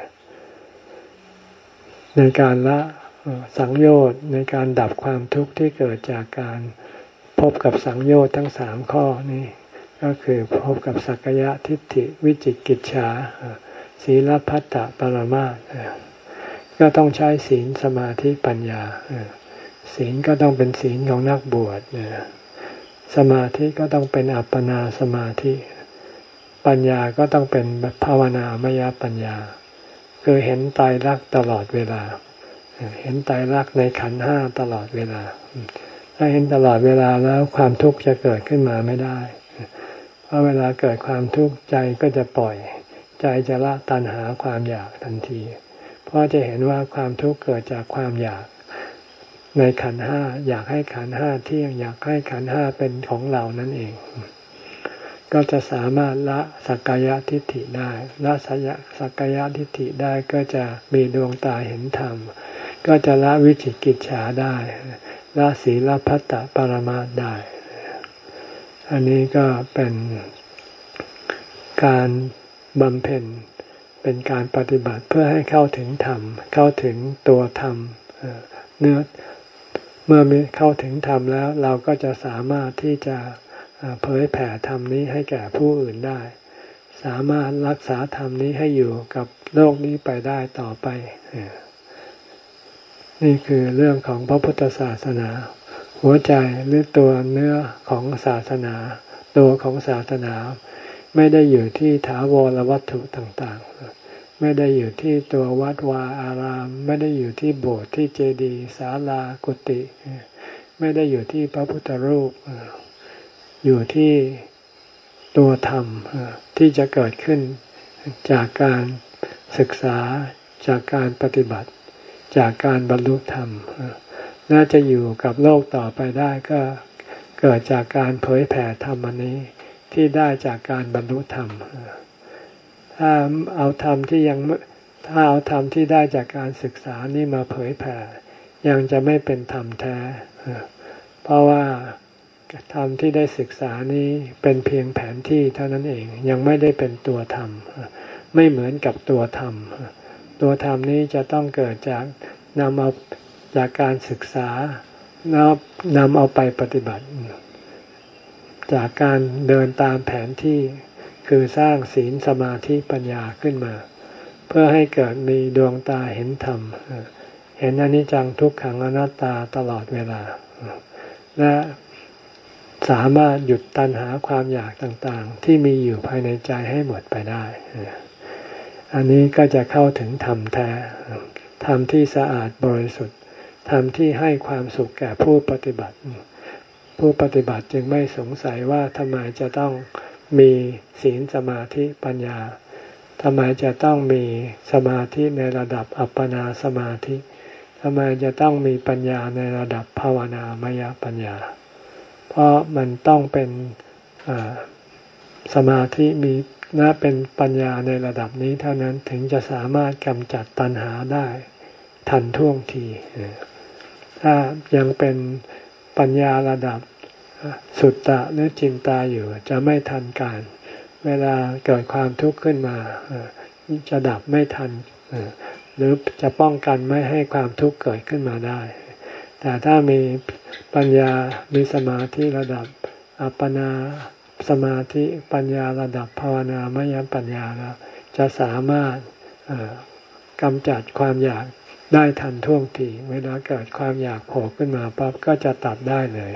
ในการละสังโยชน์ในการดับความทุกข์ที่เกิดจากการพบกับสังโยชน์ทั้งสามข้อนี้ก็คือพบกับสักกายทิฏฐิวิจิกิจฉาศีลพัตตปรมาสก็ต้องใช้ศีลสมาธิปัญญาศีลก็ต้องเป็นศีลของนักบวชสมาธิก็ต้องเป็นอัปปนาสมาธิปัญญาก็ต้องเป็นภาวนามยปัญญาคือเห็นไตรลักษณ์ตลอดเวลาเห็นไตรลักษณ์ในขันธ์ห้าตลอดเวลาถ้าเห็นตลอดเวลาแล้วความทุกข์จะเกิดขึ้นมาไม่ได้เพราะเวลาเกิดความทุกข์ใจก็จะปล่อยใจจะละตัณหาความอยากทันทีเพราะจะเห็นว่าความทุกข์เกิดจากความอยากในขันธ์ห้าอยากให้ขันธ์ห้าเที่ยงอยากให้ขันธ์ห้าเป็นของเรานั่นเองก็จะสามารถละสักกายทิฏฐิได้ละสักกายทิฏฐิได้ก็จะมีดวงตาเห็นธรรมก็จะละวิจิกิจฉาได้ละศีลพัตตปรมาสได้อันนี้ก็เป็นการบำเพ็ญเป็นการปฏิบัติเพื่อให้เข้าถึงธรรมเข้าถึงตัวธรรมเนื้อเมื่อมีเข้าถึงธรรมแล้วเราก็จะสามารถที่จะเผยแผ่ธรรมนี้ให้แก่ผู้อื่นได้สามารถรักษาธรรมนี้ให้อยู่กับโลกนี้ไปได้ต่อไปนี่คือเรื่องของพระพุทธศาสนาหัวใจหรือตัวเนื้อของศาสนาตัวของศาสนาไม่ได้อยู่ที่ถาวรวัตถุต่างๆไม่ได้อยู่ที่ตัววัดวาอารามไม่ได้อยู่ที่โบสถ์ที่เจดีย์ศาลากุฏิไม่ได้อยู่ที่พระพุทธรูปอยู่ที่ตัวธรรมที่จะเกิดขึ้นจากการศึกษาจากการปฏิบัติจากการบรรลุธรรมน่าจะอยู่กับโลกต่อไปได้ก็เกิดจากการเผยแผ่ธรรมอันนี้ที่ได้จากการบรรลุธรรมถ้าเอาธรรมที่ยังถ้าเอาธรรมที่ได้จากการศึกษานี่มาเผยแผ่ยังจะไม่เป็นธรรมแท้เพราะว่าธรรมที่ได้ศึกษานี้เป็นเพียงแผนที่เท่านั้นเองยังไม่ได้เป็นตัวธรรมไม่เหมือนกับตัวธรรมตัวธรรมนี้จะต้องเกิดจากนำเอาจากการศึกษาแล้วนำเอาไปปฏิบัติจากการเดินตามแผนที่คือสร้างศีลสมาธิปัญญาขึ้นมาเพื่อให้เกิดมีดวงตาเห็นธรรมเห็นอนิจจังทุกขังอนัตตาตลอดเวลาและสามารถหยุดตัณหาความอยากต่างๆที่มีอยู่ภายในใจให้หมดไปได้อันนี้ก็จะเข้าถึงธรรมแท้ธรรมที่สะอาดบริสุทธิ์ธรรมที่ให้ความสุขแก่ผู้ปฏิบัติผู้ปฏิบัติจึงไม่สงสัยว่าทำไมจะต้องมีศีลสมาธิปัญญาทำไมจะต้องมีสมาธิในระดับอัปปนาสมาธิทำไมจะต้องมีปัญญาในระดับภาวนามยปัญญาเพราะมันต้องเป็นสมาธิมีน่าเป็นปัญญาในระดับนี้เท่านั้นถึงจะสามารถกำจัดตัณหาได้ทันท่วงทีถ้ายังเป็นปัญญาระดับสุตตะหรือจินตาอยู่จะไม่ทันการเวลาเกิดความทุกข์ขึ้นมาจะดับไม่ทันหรือจะป้องกันไม่ให้ความทุกข์เกิดขึ้นมาได้แต่ถ้ามีปัญญามีสมาธิระดับอัปปนาสมาธิปัญญาระดับภาวนามยปัญญาแล้วจะสามารถกำจัดความอยากได้ทันท่วงทีเวลาเกิดความอยากโผล่ขึ้นมาปั๊บก็จะตัดได้เลย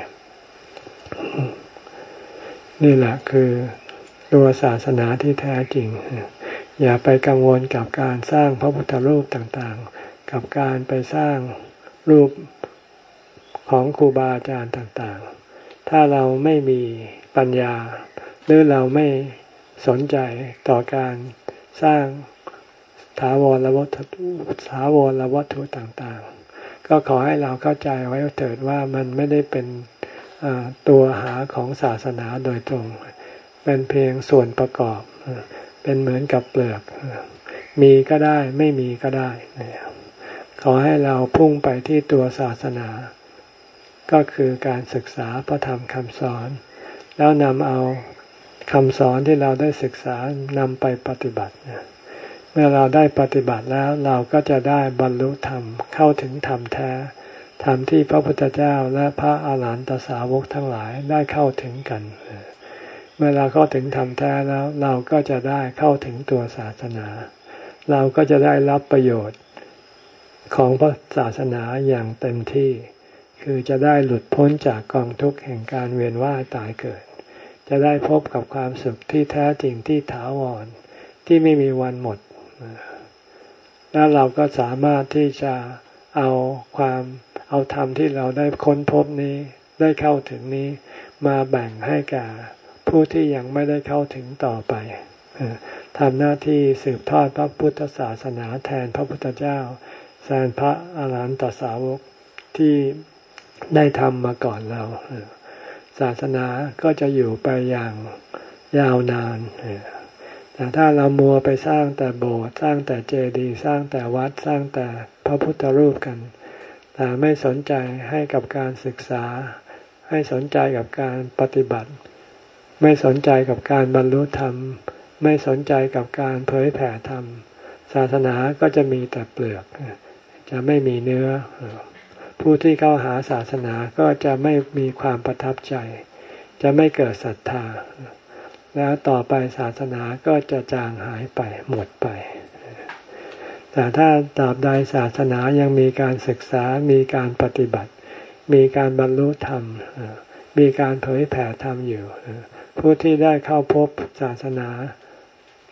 นี่แหละคือตัวศาสนาที่แท้จริงอย่าไปกังวลกับการสร้างพระพุทธรูปต่างๆกับการไปสร้างรูปของครูบาอาจารย์ต่างๆถ้าเราไม่มีปัญญาหรือเราไม่สนใจต่อการสร้างถาวรวัตถุถาวรวัตถุต่างๆก็ขอให้เราเข้าใจไว้เถิดว่ามันไม่ได้เป็นตัวหาของศาสนาโดยตรงเป็นเพียงส่วนประกอบเป็นเหมือนกับเปลือกมีก็ได้ไม่มีก็ได้ขอให้เราพุ่งไปที่ตัวศาสนาก็คือการศึกษาพระธรรมคำสอนแล้วนำเอาคำสอนที่เราได้ศึกษานำไปปฏิบัติเมื่อเราได้ปฏิบัติแล้วเราก็จะได้บรรลุธรรมเข้าถึงธรรมแท้ธรรมที่พระพุทธเจ้าและพระอาหารหันตสาวกทั้งหลายได้เข้าถึงกันเมื่อเราเข้าถึงธรรมแท้แล้วเราก็จะได้เข้าถึงตัวศาสนาเราก็จะได้รับประโยชน์ของพระศาสนาอย่างเต็มที่คือจะได้หลุดพ้นจากกองทุกข์แห่งการเวียนว่ายตายเกิดจะได้พบกับความสุขที่แท้จริงที่ถาวรที่ไม่มีวันหมดแล้วเราก็สามารถที่จะเอาความเอาธรรมที่เราได้ค้นพบนี้ได้เข้าถึงนี้มาแบ่งให้แก่ผู้ที่ยังไม่ได้เข้าถึงต่อไปทำหน้าที่สืบทอดพระพุทธศาสนาแทนพระพุทธเจ้าแทนพระอาหารหันตสาวกที่ได้ทำมาก่อนเราศาสนาก็จะอยู่ไปอย่างยาวนานแต่ถ้าเรามัวไปสร้างแต่โบสถ์สร้างแต่เจดีย์สร้างแต่วัดสร้างแต่พระพุทธรูปกันแต่ไม่สนใจให้กับการศึกษาให้สนใจกับการปฏิบัติไม่สนใจกับการบรรลุธรรมไม่สนใจกับการเผยแผ่ธรรมศาสนาก็จะมีแต่เปลือกจะไม่มีเนื้อผู้ที่เข้าหาศาสนาก็จะไม่มีความประทับใจจะไม่เกิดศรัทธาแล้วต่อไปศาสนาก็จะจางหายไปหมดไปแต่ถ้าตราบใดศาสนายังมีการศึกษามีการปฏิบัติมีการบรรลุธรรมมีการเผยแผ่ธรรมอยู่ผู้ที่ได้เข้าพบศาสนา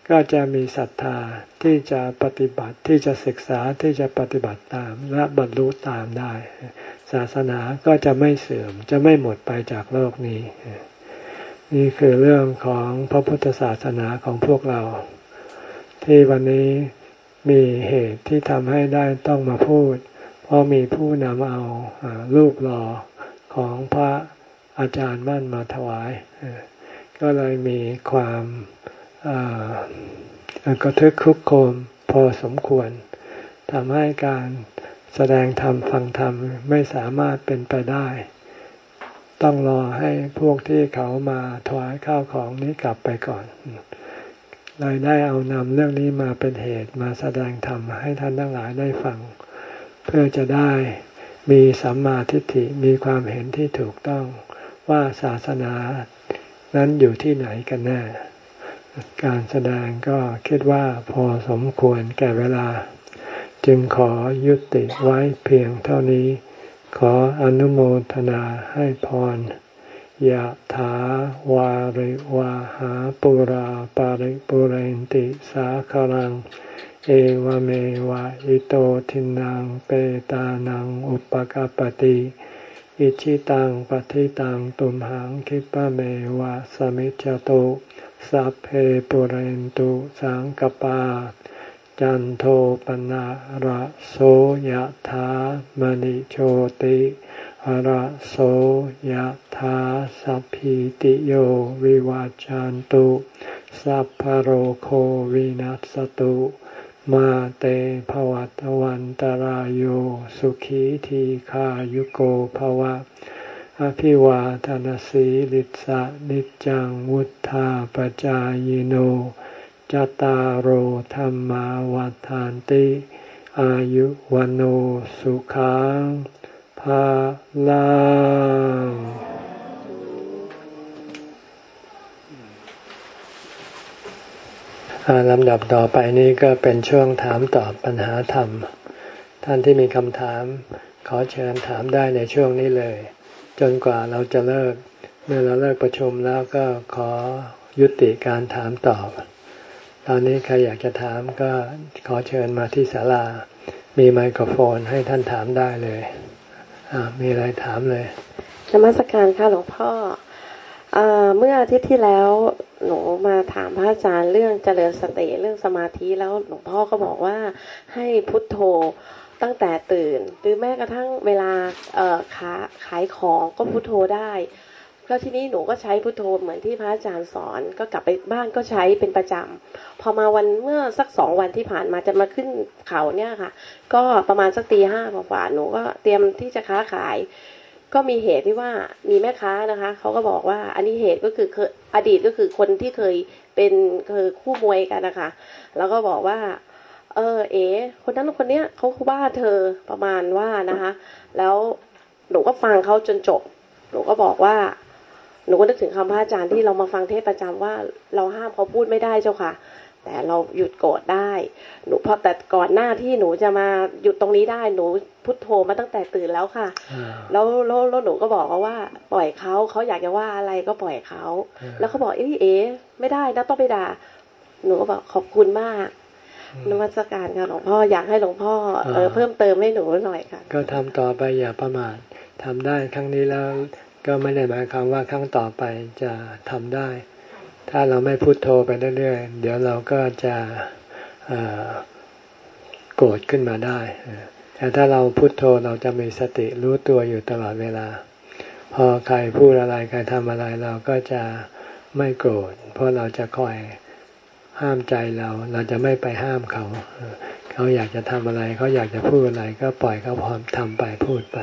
ก็จะมีศรัทธาที่จะปฏิบัติที่จะศึกษาที่จะปฏิบัติตามและบรรลุตามได้ศาสนาก็จะไม่เสื่อมจะไม่หมดไปจากโลกนี้นี่คือเรื่องของพระพุทธศาสนาของพวกเราที่วันนี้มีเหตุที่ทำให้ได้ต้องมาพูดเพราะมีผู้นำเอารูปหล่อของพระอาจารย์มั่นมาถวายก็เลยมีความกระทึกครุกโครมพอสมควรทำให้การแสดงธรรมฟังธรรมไม่สามารถเป็นไปได้ต้องรอให้พวกที่เขามาถวายข้าวของนี้กลับไปก่อนเลยได้เอานำเรื่องนี้มาเป็นเหตุมาแสดงธรรมให้ท่านทั้งหลายได้ฟังเพื่อจะได้มีสัมมาทิฏฐิมีความเห็นที่ถูกต้องว่าศาสนานั้นอยู่ที่ไหนกันแน่การแสดงก็คิดว่าพอสมควรแก่เวลาจึงขอยุติไว้เพียงเท่านี้ขออนุโมทนาให้พรยะถาวาริวาหาปุราปาริปุเรนติสาคารังเอวเมวะอิโตทินังเปตานังอุปกปติอิชิตังปฏิตังตุมหังคิปะเมวะสมิจจโตสัพเพปุเรนตุสังกปาจันโทปนะระโสยถามณิโชติระโสยถาสัพพิติโยวิวัจจันตุสัพพโรโควินัสตุมาเตภวัตวันตารโยสุขีทีขายุโกภวะอภิวาทนาสีลิสะนิจังวุธาปจายโนจตารโหธรรมวัฏฐานติอายุวันโอสุขังภาลังลำดับต่อไปนี้ก็เป็นช่วงถามตอบปัญหาธรรมท่านที่มีคำถามขอเชิญถามได้ในช่วงนี้เลยจนกว่าเราจะเลิกเมื่อเราเลิกประชุมแล้วก็ขอยุติการถามตอบตอนนี้ใครอยากจะถามก็ขอเชิญมาที่ศาลามีไมโครโฟนให้ท่านถามได้เลยอ่ามีอะไรถามเลยนมัสการค่ะหลวงพ่อเอ่อเมื่ออาทิตย์ที่แล้วหนูมาถามพระอาจารย์เรื่องเจริญสติเรื่องสมาธิแล้วหลวงพ่อก็บอกว่าให้พุทโธตั้งแต่ตื่นหรือแม้กระทั่งเวลาเอ่อค้าขายของก็พุทโธได้แล้วทีนี้หนูก็ใช้พุทโธเหมือนที่พระอาจารย์สอนก็กลับไปบ้านก็ใช้เป็นประจำพอมาวันเมื่อสักสองวันที่ผ่านมาจะมาขึ้นเขาเนี่ยค่ะก็ประมาณสักตีห้ากว่าหนูก็เตรียมที่จะค้าขายก็มีเหตุที่ว่ามีแม่ค้านะคะเขาก็บอกว่าอันนี้เหตุก็คืออดีตก็คือคนที่เคยเป็นคือคู่มวยกันนะคะแล้วก็บอกว่าเออเอ๋คนนั้นคนเนี้ยเขาว่าเธอประมาณว่านะคะแล้วหนูก็ฟังเขาจนจบหนูก็บอกว่าหนูก็นึกถึงคำพระอาจารย์ที่เรามาฟังเทศประจำว่าเราห้ามเขาพูดไม่ได้เจ้าค่ะแต่เราหยุดโกรธได้หนูพอแต่ก่อนหน้าที่หนูจะมาหยุดตรงนี้ได้หนูพุทโธมาตั้งแต่ตื่นแล้วค่ะแล้วแล้วแล้วหนูก็บอกเขาว่าปล่อยเขาเขาอยากจะว่าอะไรก็ปล่อยเขาแล้วเขาบอกเอ๊ะเอ๊ะไม่ได้นะต้องไปด่าหนูก็บอกขอบคุณมากนมัสการค่ะหลวงพ่ออยากให้หลวงพ่อเออเพิ่มเติมให้หนูหน่อยค่ะก็ทำต่อไปอย่าประมาททำได้ครั้งนี้แล้วก็ไม่ได้หมายความว่าครั้งต่อไปจะทำได้ถ้าเราไม่พุทโธไปเรื่อยๆเดี๋ยวเราก็จะโกรธขึ้นมาได้แต่ถ้าเราพุทโธเราจะมีสติรู้ตัวอยู่ตลอดเวลาพอใครพูดอะไรใครทำอะไรเราก็จะไม่โกรธเพราะเราจะคอยห้ามใจเราเราจะไม่ไปห้ามเขาเขาอยากจะทำอะไรเขาอยากจะพูดอะไรก็ปล่อยเขาพร้อมทำไปพูดไป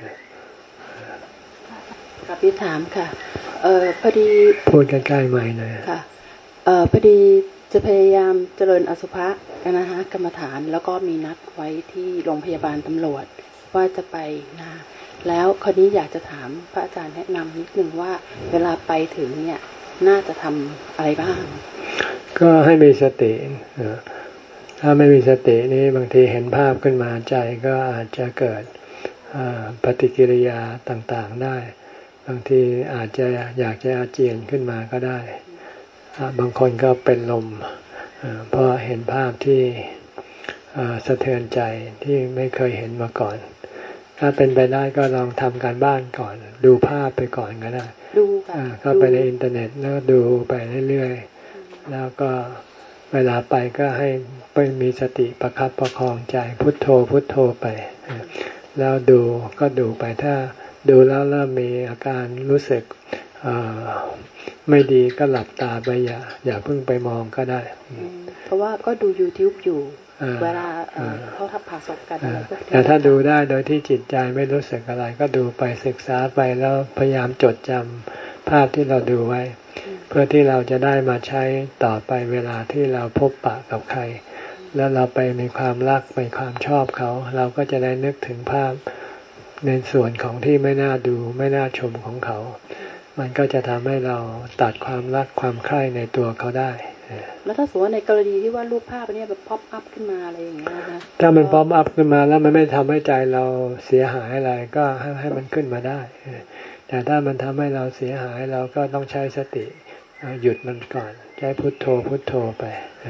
กับพี่ถามค่ะเอ่อพอดีพูดใกล้ๆไมค์หน่อยค่ะเอ่อพอดีจะพยายามเจริญอสุภะนะฮะกรรมฐานแล้วก็มีนัดไว้ที่โรงพยาบาลตำรวจว่าจะไปนะแล้วคราวนี้อยากจะถามพระอาจารย์แนะนำนิดนึงว่าเวลาไปถึงเนี่ยน่าจะทำอะไรบ้างก็ให้มีสติถ้าไม่มีสตินี่บางทีเห็นภาพขึ้นมาใจก็อาจจะเกิดปฏิกิริยาต่างๆได้บางทีอาจจะอยากจะอาเจียนขึ้นมาก็ได้บางคนก็เป็นลมเพราะเห็นภาพที่สะเทือนใจที่ไม่เคยเห็นมาก่อนถ้าเป็นไปได้ก็ลองทำการบ้านก่อนดูภาพไปก่อนก็ได้ดูค่ะเข้าไปในอินเทอร์เน็ตแล้วดูไปเรื่อยๆแล้วก็เวลาไปก็ให้ไปมีสติประคับประคองใจพุทโธพุทโธไปแล้วดูก็ดูไปถ้าดูแล้วเริ่มมีอาการรู้สึกไม่ดีก็หลับตาไปอย่าอย่าเพิ่งไปมองก็ได้เพราะว่าก็ดู YouTube อยู่เวลาเขาทับผ่าศพกันแต่ถ้าดูได้โดยที่จิตใจไม่รู้สึกอะไรก็ดูไปศึกษาไปแล้วพยายามจดจำภาพที่เราดูไว้เพื่อที่เราจะได้มาใช้ต่อไปเวลาที่เราพบปะกับใครแล้วเราไปมีความรักมีความชอบเขาเราก็จะได้นึกถึงภาพในส่วนของที่ไม่น่าดูไม่น่าชมของเขามันก็จะทำให้เราตัดความรักความใคร่ในตัวเขาได้แล้วถ้าสมมติในกรณีที่ว่ารูปภาพนี้แบบป๊อปอัพขึ้นมาอะไรอย่างเงี้ยนะถ้ามันป๊อปอัพขึ้นมาแล้วมันไม่ทำให้ใจเราเสียหายอะไรก็ให้ให้มันขึ้นมาได้แต่ถ้ามันทำให้เราเสียหายเราก็ต้องใช้สติหยุดมันก่อนใช้พุทโธพุทโธไป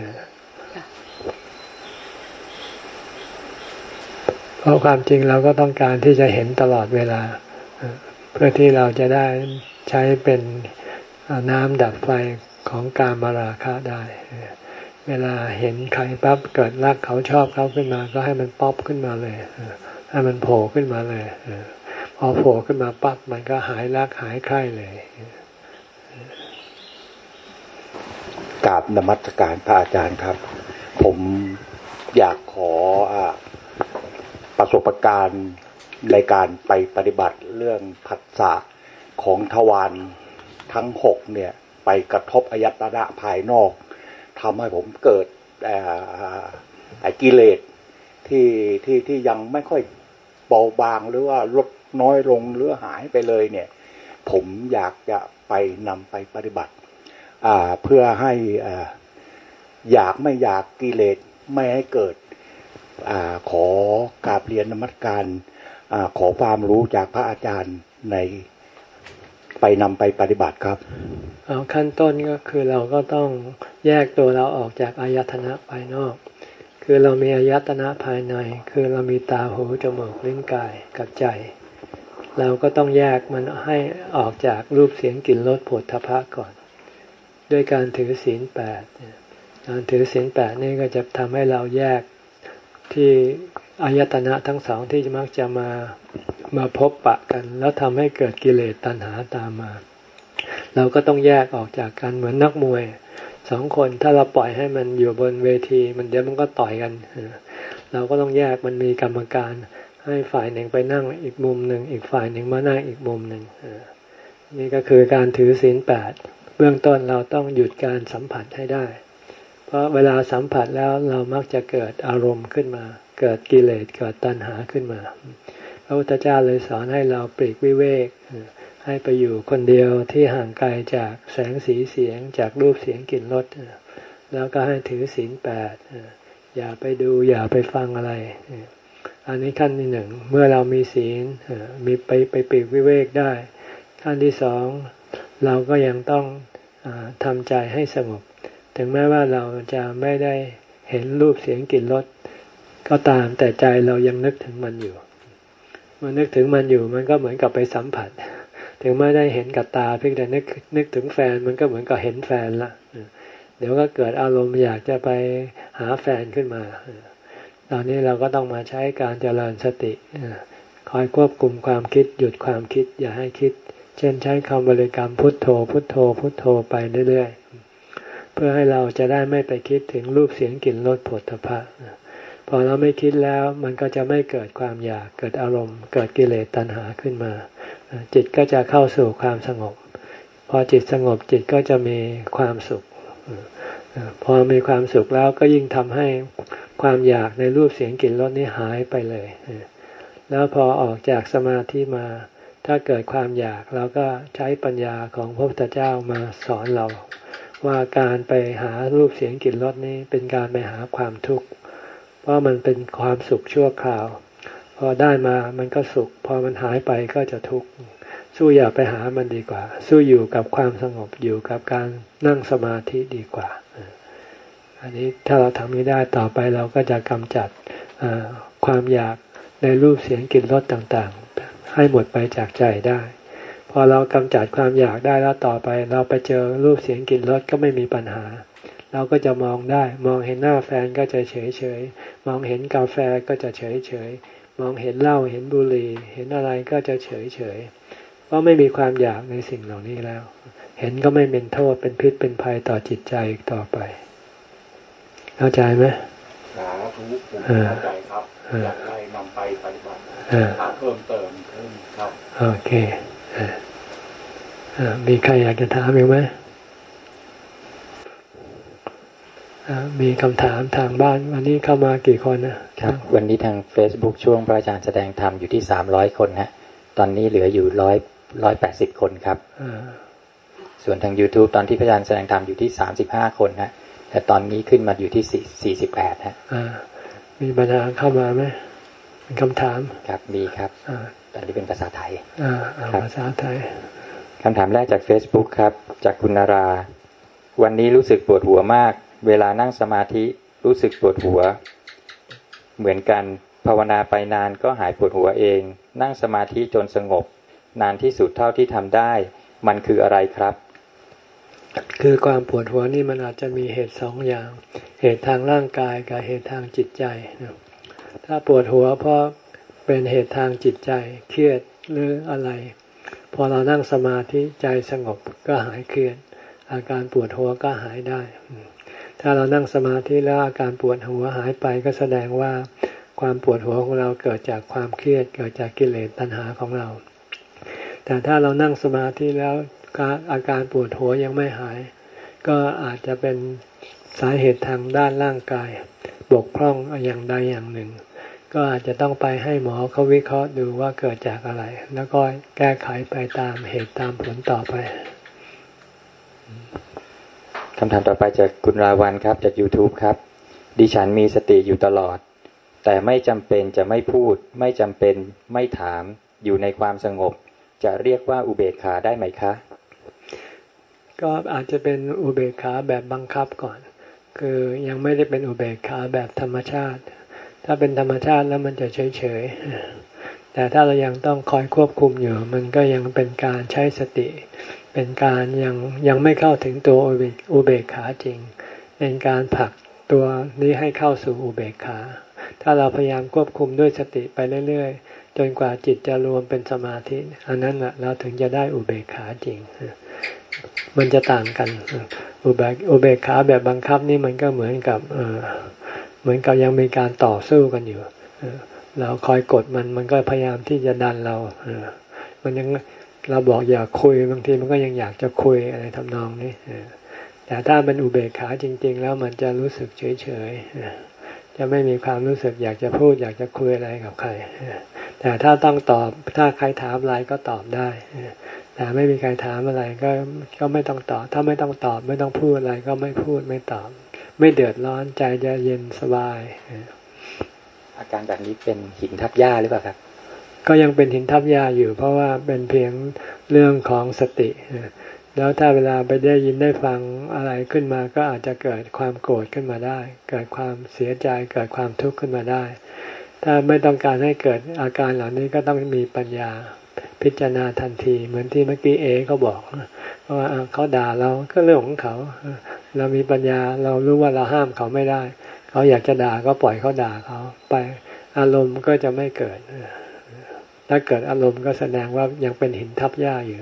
เพราะความจริงเราก็ต้องการที่จะเห็นตลอดเวลาเพื่อที่เราจะได้ใช้เป็นน้ำดับไฟของกามราคะได้เวลาเห็นใครปั๊บเกิดรักเขาชอบเขาขึ้นมาก็ให้มันป๊อปขึ้นมาเลยให้มันโผล่ขึ้นมาเลยพอโผล่ขึ้นมาปั๊บมันก็หายรักหายใคร่เลยกราบนมัสการพระอาจารย์ครับผมอยากขอประสบการณ์ในการไปปฏิบัติเรื่องผัสสะของทวารทั้งหกเนี่ยไปกระทบอายตนะภายนอกทำให้ผมเกิดกิเลสที่ที่ที่ยังไม่ค่อยเบาบางหรือว่าลดน้อยลงหรือหายไปเลยเนี่ยผมอยากจะไปนำไปปฏิบัติเพื่อให้อยากไม่อยากกิเลสไม่ให้เกิดขอกราบเรียนนมัสการขอความรู้จากพระอาจารย์ในไปนำไปปฏิบัติครับเอาขั้นต้นก็คือเราก็ต้องแยกตัวเราออกจากอายตนะภายนอกคือเรามีอายตนะภายในคือเรามีตาหูจมูกลิ้นกายกับใจเราก็ต้องแยกมันให้ออกจากรูปเสียงกลิ่นรสโผฏฐัพพะก่อนด้วยการถือศีลแปดการถือศีลแปดนี่ก็จะทำให้เราแยกที่อายตนะทั้งสองที่มักจะมามาพบปะกันแล้วทำให้เกิดกิเลสตัณหาตามมาเราก็ต้องแยกออกจากกันเหมือนนักมวยสองคนถ้าเราปล่อยให้มันอยู่บนเวทีมันเดี๋ยวมันก็ต่อยกันเราก็ต้องแยกมันมีกรรมการให้ฝ่ายหนึ่งไปนั่งอีกมุมหนึ่งอีกฝ่ายหนึ่งมานั่งอีกมุมหนึ่งนี่ก็คือการถือศีลแปดเบื้องต้นเราต้องหยุดการสัมผัสให้ได้เพราะเวลาสัมผัสแล้วเรามักจะเกิดอารมณ์ขึ้นมาเกิดกิเลสเกิดตัณหาขึ้นมาพระพุทธเจ้าเลยสอนให้เราปลีกวิเวกให้ไปอยู่คนเดียวที่ห่างไกลจากแสงสีเสียงจากรูปเสียงกลิ่นรสแล้วก็ให้ถือศีลแปดอย่าไปดูอย่าไปฟังอะไรอันนี้ขั้นที่หนึ่งเมื่อเรามีศีลมีไปไปปลีกวิเวกได้ขั้นที่สองเราก็ยังต้องทำใจให้สงบถึงแม้ว่าเราจะไม่ได้เห็นรูปเสียงกลิ่นรสก็ตามแต่ใจเรายังนึกถึงมันอยู่เมื่อนึกถึงมันอยู่มันก็เหมือนกับไปสัมผัสถึงไม่ได้เห็นกับตาเพียงแต่นึกนึกถึงแฟนมันก็เหมือนกับเห็นแฟนละเดี๋ยวก็เกิดอารมณ์อยากจะไปหาแฟนขึ้นมาตอนนี้เราก็ต้องมาใช้การเจริญสติคอยควบคุมความคิดหยุดความคิดอย่าให้คิดเช่นใช้คำบริกรรมพุทโธพุทโธพุทโธไปเรื่อยๆเพื่อให้เราจะได้ไม่ไปคิดถึงรูปเสียงกลิ่นรสโผฏฐัพพะพอเราไม่คิดแล้วมันก็จะไม่เกิดความอยากเกิดอารมณ์เกิดกิเลสตัณหาขึ้นมาจิตก็จะเข้าสู่ความสงบพอจิตสงบจิตก็จะมีความสุขพอมีความสุขแล้วก็ยิ่งทำให้ความอยากในรูปเสียงกลิ่นรสนี้หายไปเลยแล้วพอออกจากสมาธิมาถ้าเกิดความอยากเราก็ใช้ปัญญาของพระพุทธเจ้ามาสอนเราว่าการไปหารูปเสียงกลิ่นรสนี้เป็นการไปหาความทุกข์เพราะมันเป็นความสุขชั่วคราวพอได้มามันก็สุขพอมันหายไปก็จะทุกข์สู้อย่าไปหามันดีกว่าสู้อยู่กับความสงบอยู่กับการนั่งสมาธิดีกว่าอันนี้ถ้าเราทำนี้ได้ต่อไปเราก็จะกำจัดความอยากในรูปเสียงกลิ่นรสต่างๆให้หมดไปจากใจได้พอเรากำจัดความอยากได้แล้วต่อไปเราไปเจอรูปเสียงกลิ่นรสก็ไม่มีปัญหาเราก็จะมองได้มองเห็นหน้าแฟนก็จะเฉยเฉยมองเห็นกาแฟก็จะเฉยเฉยมองเห็นเหล้าเห็นบุหรี่เห็นอะไรก็จะเฉยเฉยเพราะไม่มีความอยากในสิ่งเหล่านี้แล้วเห็นก็ไม่เป็นโทษเป็นพิษเป็นภัยต่อจิตใจอีกต่อไปเข้าใจไหมสาธุผมเข้าใจครับอยากได้นำไปปฏิบัติเพิ่มเติมขึ้นครับโอเคมีใครอยากจะถามอีกไหมมีคำถามทางบ้านวันนี้เข้ามากี่คนนะครับวันนี้ทาง Facebook ช่วงพระอาจารย์แสดงธรรมอยู่ที่สามร้อยคนฮะตอนนี้เหลืออยู่ร้อยร้อยแปดสิบคนครับส่วนทาง YouTube ตอนที่พระอาจารย์แสดงธรรมอยู่ที่สามสิบห้าคนฮะแต่ตอนนี้ขึ้นมาอยู่ที่สี่สิบแปดฮะมีปัญหาเข้ามาไหมเป็นคำถามครับมีครับตอนนี้เป็นภาษาไทยภาษาไทยคำถามแรกจาก Facebook ครับจากคุณนาราวันนี้รู้สึกปวดหัวมากเวลานั่งสมาธิรู้สึกปวดหัวเหมือนกันภาวนาไปนานก็หายปวดหัวเองนั่งสมาธิจนสงบนานที่สุดเท่าที่ทำได้มันคืออะไรครับคือความปวดหัวนี่มันอาจจะมีเหตุสองอย่างเหตุทางร่างกายกับเหตุทางจิตใจถ้าปวดหัวเพราะเป็นเหตุทางจิตใจเครียดหรืออะไรพอเรานั่งสมาธิใจสงบก็หายเครียดอาการปวดหัวก็หายได้ถ้าเรานั่งสมาธิแล้วอาการปวดหัวหายไปก็แสดงว่าความปวดหัวของเราเกิดจากความเครียดเกิดจากกิเลสตัณหาของเราแต่ถ้าเรานั่งสมาธิแล้วอาการปวดหัวยังไม่หายก็อาจจะเป็นสาเหตุทางด้านร่างกายบกพร่องอย่างใดอย่างหนึ่งก็อาจจะต้องไปให้หมอเขาวิเคราะห์ดูว่าเกิดจากอะไรแล้วก็แก้ไขไปตามเหตุตามผลต่อไปคำถามต่อไปจากคุณราวันครับจาก YouTube ครับดิฉันมีสติอยู่ตลอดแต่ไม่จำเป็นจะไม่พูดไม่จำเป็นไม่ถามอยู่ในความสงบจะเรียกว่าอุเบกขาได้ไหมคะก็อาจจะเป็นอุเบกขาแบบบังคับก่อนคือยังไม่ได้เป็นอุเบกขาแบบธรรมชาติถ้าเป็นธรรมชาติแล้วมันจะเฉยๆแต่ถ้าเรายังต้องคอยควบคุมอยู่มันก็ยังเป็นการใช้สติเป็นการยังยังไม่เข้าถึงตัวอุเบกขาจริงเป็นการผลักตัวนี้ให้เข้าสู่อุเบกขาถ้าเราพยายามควบคุมด้วยสติไปเรื่อยๆจนกว่าจิตจะรวมเป็นสมาธิอันนั้นแหละเราถึงจะได้อุเบกขาจริงมันจะต่างกันอุเบกอุเบกขาแบบบังคับนี่มันก็เหมือนกับเออเหมือนกับยังมีการต่อสู้กันอยู่เราคอยกดมันมันก็พยายามที่จะดันเราเออมันยังเราบอกอยากคุยบางทีมันก็ยังอยากจะคุยอะไรทำนองนี้แต่ถ้าเป็นอุเบกขาจริงๆแล้วมันจะรู้สึกเฉยๆจะไม่มีความรู้สึกอยากจะพูดอยากจะคุยอะไรกับใครแต่ถ้าต้องตอบถ้าใครถามอะไรก็ตอบได้แต่ไม่มีใครถามอะไรก็ก็ไม่ต้องตอบถ้าไม่ต้องตอบไม่ต้องพูดอะไรก็ไม่พูดไม่ตอบไม่เดือดร้อนใจจะเย็นสบายอาการแบบนี้เป็นหินทับหญ้าหรือเปล่าครับก็ยังเป็นหินทับหญ้าอยู่เพราะว่าเป็นเพียงเรื่องของสติแล้วถ้าเวลาไปได้ยินได้ฟังอะไรขึ้นมาก็อาจจะเกิดความโกรธขึ้นมาได้เกิดความเสียใจเกิดความทุกข์ขึ้นมาได้ถ้าไม่ต้องการให้เกิดอาการเหล่านี้ก็ต้องมีปัญญาพิจารณาทันทีเหมือนที่เมื่อกี้เอเขาบอกว่าเขาด่าเราก็เรื่องของเขาเรามีปัญญาเรารู้ว่าเราห้ามเขาไม่ได้เขาอยากจะด่าก็ปล่อยเขาด่าเขาไปอารมณ์ก็จะไม่เกิดถ้าเกิดอารมณ์ก็แสดงว่ายังเป็นหินทับหญ้าอยู่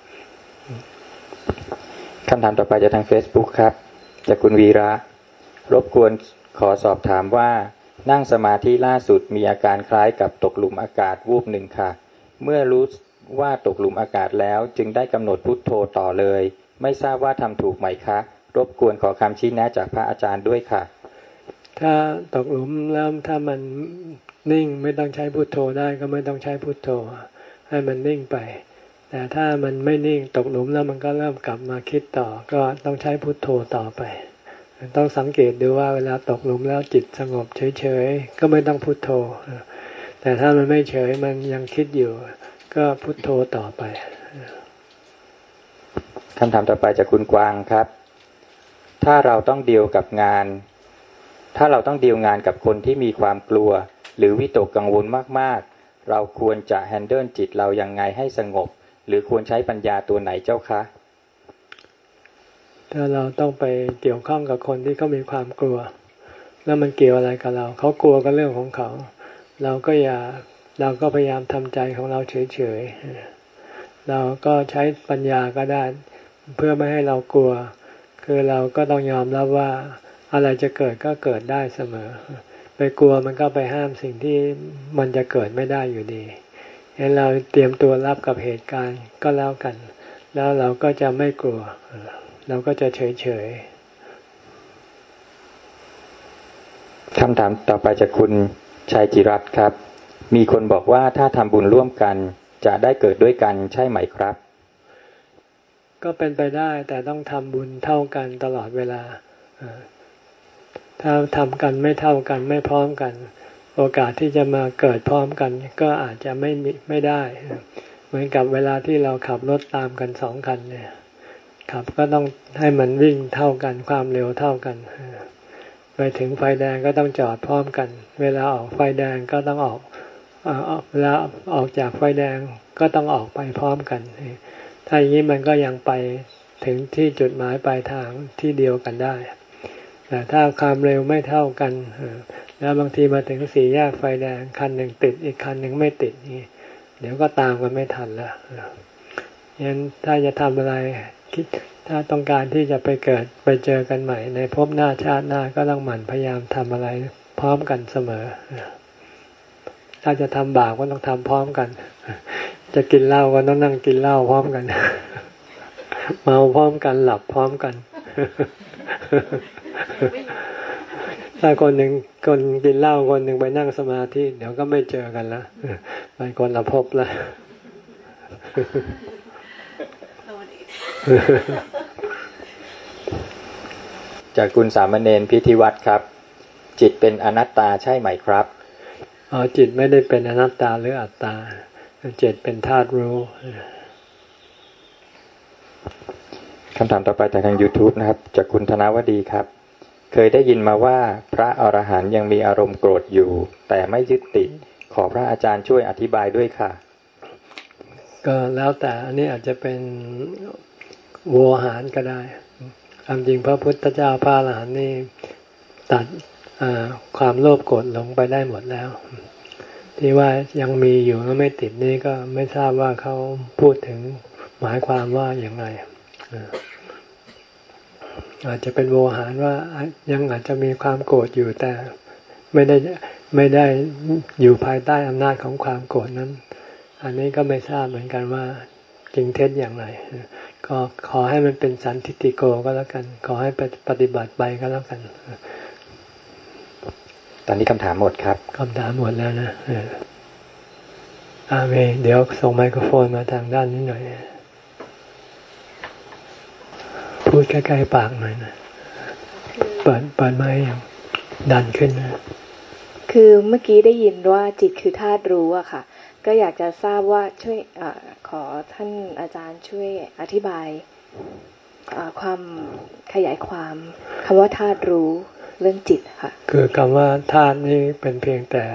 คำถามต่อไปจากทาง Facebook ครับจากคุณวีระรบกวนขอสอบถามว่านั่งสมาธิล่าสุดมีอาการคล้ายกับตกหลุมอากาศวูบหนึ่งค่ะเมื่อรู้ว่าตกหลุมอากาศแล้วจึงได้กำหนดพุทโธต่อเลยไม่ทราบว่าทำถูกไหมคะรบกวนขอคำชี้แนะจากพระอาจารย์ด้วยค่ะถ้าตกหลุมแล้วถ้ามันนิ่งไม่ต้องใช้พุทโธได้ก็ไม่ต้องใช้พุทโธให้มันนิ่งไปแต่ถ้ามันไม่นิ่งตกหลุมแล้วมันก็เริ่มกลับมาคิดต่อก็ต้องใช้พุทโธต่อไปต้องสังเกตดูว่าเวลาตกหลุมแล้วจิตสงบเฉยๆก็ไม่ต้องพุทโธแต่ถ้ามันไม่เฉยมันยังคิดอยู่ก็พุทโธต่อไปคำถามต่อไปจากคุณกวางครับถ้าเราต้องดีลกับงานถ้าเราต้องดีลงานกับคนที่มีความกลัวหรือวิตกกังวลมากๆเราควรจะแฮนเดิลจิตเรายังไงให้สงบหรือควรใช้ปัญญาตัวไหนเจ้าคะถ้าเราต้องไปเกี่ยวข้องกับคนที่เขามีความกลัวแล้วมันเกี่ยวอะไรกับเราเขากลัวก็เรื่องของเขาเราก็อย่าเราก็พยายามทำใจของเราเฉยๆเราก็ใช้ปัญญาก็ได้เพื่อไม่ให้เรากลัวคือเราก็ต้องยอมรับว่าอะไรจะเกิดก็เกิดได้เสมอไปกลัวมันก็ไปห้ามสิ่งที่มันจะเกิดไม่ได้อยู่ดีงั้นเราเตรียมตัวรับกับเหตุการณ์ก็แล้วกันแล้วเราก็จะไม่กลัวเราก็จะเฉยๆคำถามต่อไปจากคุณชัยจิรัตน์ครับมีคนบอกว่าถ้าทำบุญร่วมกันจะได้เกิดด้วยกันใช่ไหมครับก็เป็นไปได้แต่ต้องทำบุญเท่ากันตลอดเวลาถ้าทำกันไม่เท่ากันไม่พร้อมกันโอกาสที่จะมาเกิดพร้อมกันก็อาจจะไม่ไม่ได้เหมือนกับเวลาที่เราขับรถตามกันสองคันเนี่ยขับก็ต้องให้มันวิ่งเท่ากันความเร็วเท่ากันไปถึงไฟแดงก็ต้องจอดพร้อมกันเวลาออกไฟแดงก็ต้องออกเวลาออกจากไฟแดงก็ต้องออกไปพร้อมกันถ้าอย่างนี้มันก็ยังไปถึงที่จุดหมายปลายทางที่เดียวกันได้แต่ถ้าความเร็วไม่เท่ากันแล้วบางทีมาถึงสี่แยกไฟแดงคันหนึ่งติดอีกคันหนึ่งไม่ติดนี่เดี๋ยวก็ตามกันไม่ทันแล้วงั้นถ้าจะทำอะไรคิดถ้าต้องการที่จะไปเกิดไปเจอกันใหม่ในภพหน้าชาติหน้าก็ต้องหมั่นพยายามทำอะไรพร้อมกันเสมอถ้าจะทำบาปก็ต้องทำพร้อมกันจะกินเหล้าก็ต้องนั่งกินเหล้าพร้อมกันเมาพร้อมกันหลับพร้อมกันถ้าคนหนึ่งคนกินเหล้าคนหนึ่งไปนั่งสมาธิเดี๋ยวก็ไม่เจอกันละไปคนละภพละจากคุณสามเณรพิธีวัตรครับจิตเป็นอนัตตาใช่ไหมครับอ๋อจิตไม่ได้เป็นอนัตตาหรืออัตตาจิตเป็นธาตุรู้คำถามต่อไปจากทาง YouTube นะครับจากคุณธนวดีครับเคยได้ยินมาว่าพระอรหันต์ยังมีอารมณ์โกรธอยู่แต่ไม่ยึดติดขอพระอาจารย์ช่วยอธิบายด้วยค่ะก็แล้วแต่อันนี้อาจจะเป็นโวหารก็ได้ความจริงพระพุทธเจ้าพระอรหันต์นี่ตัดความโลภโกรธหลงไปได้หมดแล้วที่ว่ายังมีอยู่แล้วไม่ติดนี่ก็ไม่ทราบว่าเขาพูดถึงหมายความว่าอย่างไรอาจจะเป็นโวหารว่ายังอาจจะมีความโกรธอยู่แต่ไม่ได้ไม่ได้อยู่ภายใต้อำนาจของความโกรธนั้นอันนี้ก็ไม่ทราบเหมือนกันว่าจริงเท็จอย่างไรก็ขอให้มันเป็นสันทิฏฐิโกก็แล้วกันขอให้ปฏิบัติไปก็แล้วกันตอนนี้คำถามหมดครับคำถามหมดแล้วนะอาเมเดี๋ยวส่งไมโครโฟนมาทางด้านนี้หน่อยพูดใกล้ๆปากหน่อยนะเปิดเปิดไม้อย่างดันขึ้นนะคือเมื่อกี้ได้ยินว่าจิตคือธาตุรู้อะค่ะก็อยากจะทราบว่าช่วยอขอท่านอาจารย์ช่วยอธิบายความขยายความคำว่าธาตุรู้เรื่องจิตค่ะคือคำว่าธาตุนี้เป็นเพียงแต่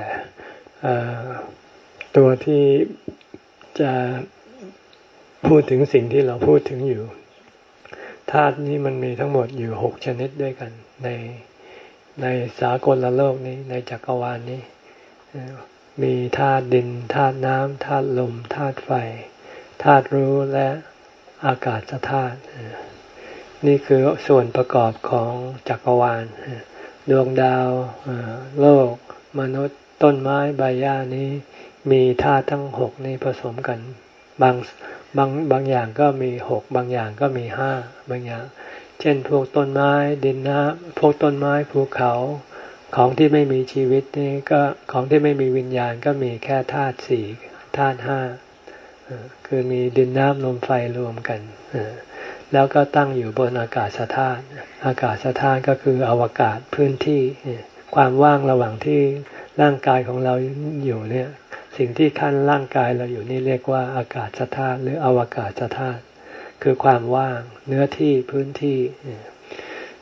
ตัวที่จะพูดถึงสิ่งที่เราพูดถึงอยู่ธาตุนี้มันมีทั้งหมดอยู่หกชนิดด้วยกันในในสากลโลกนี้ในจักรวาลนี้มีธาตุดินธาตุน้ำธาตุลมธาตุไฟธาตุรู้และอากาศธาตุนี่คือส่วนประกอบของจักรวาลดวงดาวโลกมนุษย์ต้นไม้ใบหญ้านี้มีธาตุทั้งหกนี้ผสมกันบางบางบางอย่างก็มีหกบางอย่างก็มีห้าบางอย่างเช่นพวกต้นไม้ดินน้ำพวกต้นไม้ภูเขาของที่ไม่มีชีวิตนี่ก็ของที่ไม่มีวิญญาณก็มีแค่ธาตุสี่ธาตุห้าคือมีดินน้ำลมไฟรวมกันแล้วก็ตั้งอยู่บนอากาศธาตุอากาศธาตุก็คืออวกาศพื้นที่ความว่างระหว่างที่ร่างกายของเราอยู่เนี่ยสิ่งที่ขั้นร่างกายเราอยู่นี่เรียกว่าอากาศธาตุหรืออวกาศธาตุคือความว่างเนื้อที่พื้นที่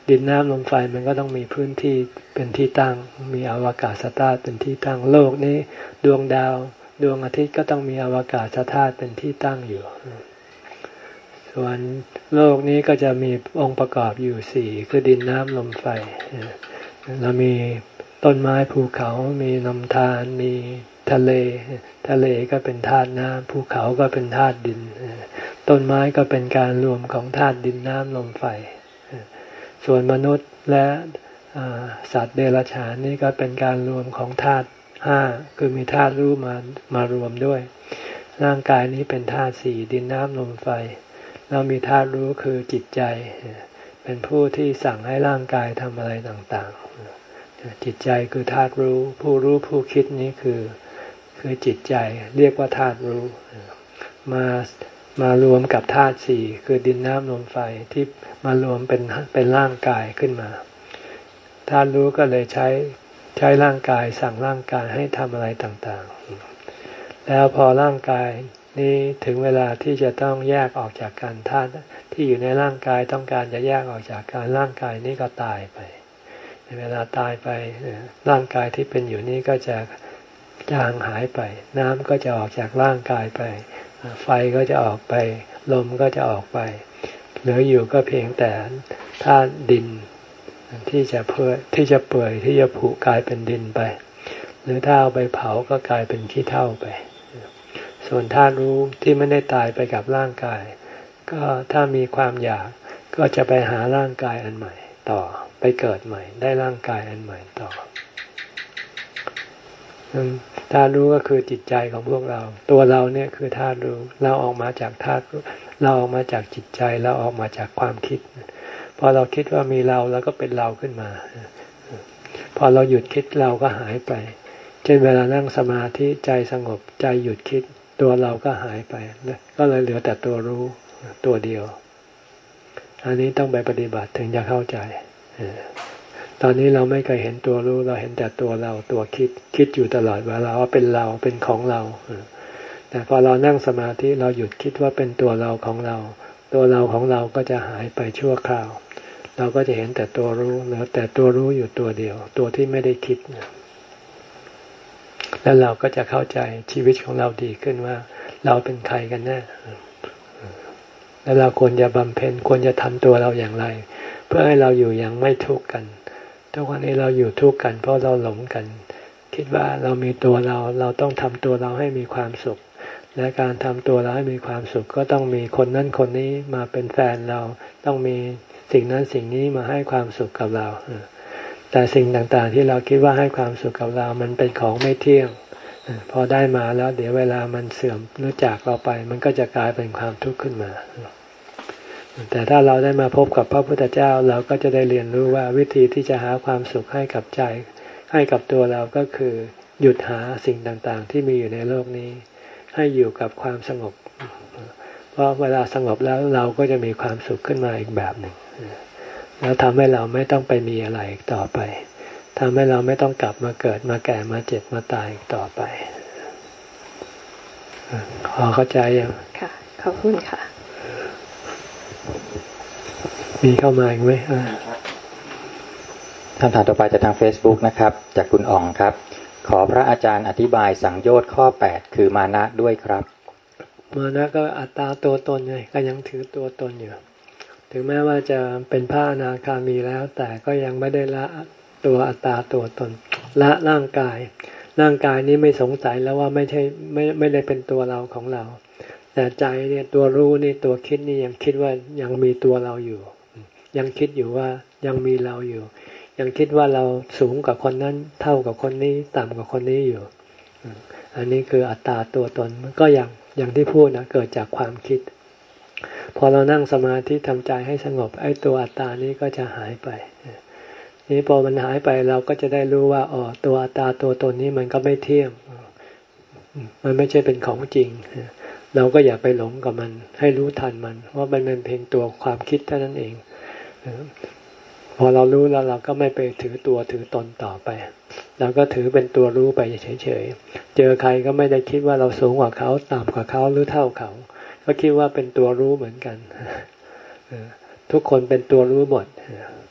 ดินน้ำลมไฟมันก็ต้องมีพื้นที่เป็นที่ตั้งมีอวกาศธาตุเป็นที่ตั้งโลกนี้ดวงดาวดวงอาทิตย์ก็ต้องมีอวกาศธาตุเป็นที่ตั้งอยู่ส่วนโลกนี้ก็จะมีองค์ประกอบอยู่สี่คือดินน้ำลมไฟเรามีต้นไม้ภูเขามีลำธารมีทะเลทะเลก็เป็นธาตุน้ำภูเขาก็เป็นธาตุดินต้นไม้ก็เป็นการรวมของธาตุดินน้ำลมไฟส่วนมนุษย์และสัตว์เดรัจฉานนี่ก็เป็นการรวมของธาตุห้าคือมีธาตุรู้มามารวมด้วยร่างกายนี้เป็นธาตุสี่ดินน้ำลมไฟแล้วมีธาตุรู้คือจิตใจเป็นผู้ที่สั่งให้ร่างกายทำอะไรต่างๆจิตใจคือธาตุรู้ผู้รู้ผู้คิดนี้คือคือจิตใจเรียกว่าธาตุรู้มามารวมกับธาตุสี่คือดินน้ำลมไฟที่มารวมเป็นเป็นร่างกายขึ้นมาธาตุรู้ก็เลยใช้ใช้ร่างกายสั่งร่างกายให้ทำอะไรต่างๆแล้วพอร่างกายนี้ถึงเวลาที่จะต้องแยกออกจากกันธาตุที่อยู่ในร่างกายต้องการจะแยกออกจากกันร่างกายนี้ก็ตายไปในเวลาตายไปร่างกายที่เป็นอยู่นี้ก็จะจางหายไปน้ำก็จะออกจากร่างกายไปไฟก็จะออกไปลมก็จะออกไปเหลืออยู่ก็เพียงแต่ธาตุดินที่จะเพื่อที่จะเปื่อยที่จะผุกลายเป็นดินไปหรือถ้าเอาไปเผาก็กลายเป็นขี้เถ้าไปส่วนธาตุรู้ที่ไม่ได้ตายไปกับร่างกายก็ถ้ามีความอยากก็จะไปหาร่างกายอันใหม่ต่อไปเกิดใหม่ได้ร่างกายอันใหม่ต่อธาตุรู้ก็คือจิตใจของพวกเราตัวเราเนี่ยคือธาตุรู้เราออกมาจากธาตุเราออกมาจากจิตใจเราออกมาจากความคิดพอเราคิดว่ามีเราแล้วก็เป็นเราขึ้นมาพอเราหยุดคิดเราก็หายไปเช่นเวลานั่งสมาธิใจสงบใจหยุดคิดตัวเราก็หายไปก็เลยเหลือแต่ตัวรู้ตัวเดียวอันนี้ต้องไปปฏิบัติถึงจะเข้าใจตอนนี้เราไม่เคยเห็นตัวรู้เราเห็นแต่ตัวเราตัวคิดคิดอยู่ตลอดเวลาว่าเป็นเราเป็นของเราแต่พอเรานั่งสมาธิเราหยุดคิดว่าเป็นตัวเราของเราตัวเราของเราก็จะหายไปชั่วคราวเราก็จะเห็นแต่ตัวรู้เหลือแต่ตัวรู้อยู่ตัวเดียวตัวที่ไม่ได้คิดแล้วเราก็จะเข้าใจชีวิตของเราดีขึ้นว่าเราเป็นใครกันแน่แล้วเราควรจะบำเพ็ญควรจะทำตัวเราอย่างไรเพื่อให้เราอยู่อย่างไม่ทุกข์กันทุกวันนี้เราอยู่ทุกข์กันเพราะเราหลงกันคิดว่าเรามีตัวเราเราต้องทำตัวเราให้มีความสุขและการทำตัวเราให้มีความสุขก็ต้องมีคนนั้นคนนี้มาเป็นแฟนเราต้องมีสิ่งนั้นสิ่งนี้มาให้ความสุขกับเราแต่สิ่งต่างๆที่เราคิดว่าให้ความสุขกับเรามันเป็นของไม่เที่ยงพอได้มาแล้วเดี๋ยวเวลามันเสื่อมหรือจากเราไปมันก็จะกลายเป็นความทุกข์ขึ้นมาแต่ถ้าเราได้มาพบกับพระพุทธเจ้าเราก็จะได้เรียนรู้ว่าวิธีที่จะหาความสุขให้กับใจให้กับตัวเราก็คือหยุดหาสิ่งต่างๆที่มีอยู่ในโลกนี้ให้อยู่กับความสงบเพราะเวลาสงบแล้วเราก็จะมีความสุขขึ้นมาอีกแบบหนึ่งแล้วทำให้เราไม่ต้องไปมีอะไรอีกต่อไปทำให้เราไม่ต้องกลับมาเกิดมาแก่มาเจ็บมาตายอีกต่อไปขอเข้าใจยังค่ะขอบคุณค่ะมีเข้ามาอีกไหมคำถามต่อไปจากทาง Facebook นะครับจากคุณอ่องครับขอพระอาจารย์อธิบายสังโยชน์ข้อแปดคือมานะด้วยครับมานะก็อัตตาตัวตนไงก็ยังถือตัวตนอยู่ถึงแม้ว่าจะเป็นพระอนาคามีแล้วแต่ก็ยังไม่ได้ละตัวอัตตาตัวตนละร่างกายร่างกายนี้ไม่สงสัยแล้วว่าไม่ใช่ไม่ไม่ได้เป็นตัวเราของเราแต่ใจเนี่ยตัวรู้นี่ตัวคิดนี่ยังคิดว่ายังมีตัวเราอยู่ยังคิดอยู่ว่ายังมีเราอยู่ยังคิดว่าเราสูงกว่าคนนั้นเท่ากับคนนี้ต่ำกว่าคนนี้อยู่อันนี้คืออัตตาตัวตนมันก็อย่างอย่างที่พูดนะเกิดจากความคิดพอเรานั่งสมาธิทำใจให้สงบไอ้ตัวอัตตานี้ก็จะหายไปนี่พอมันหายไปเราก็จะได้รู้ว่าอ๋อตัวอัตตาตัวตนนี้มันก็ไม่เที่ยงมันไม่ใช่เป็นของจริงเราก็อย่าไปหลงกับมันให้รู้ทันมันว่ามันเป็นเพียงตัวความคิดเท่านั้นเองพอเรารู้แล้วเราก็ไม่ไปถือตัวถือตนต่อไปเราก็ถือเป็นตัวรู้ไปเฉยๆเจอใครก็ไม่ได้คิดว่าเราสูงกว่าเขาต่ำกว่าเขาหรือเท่าเขาก็คิดว่าเป็นตัวรู้เหมือนกันทุกคนเป็นตัวรู้หมด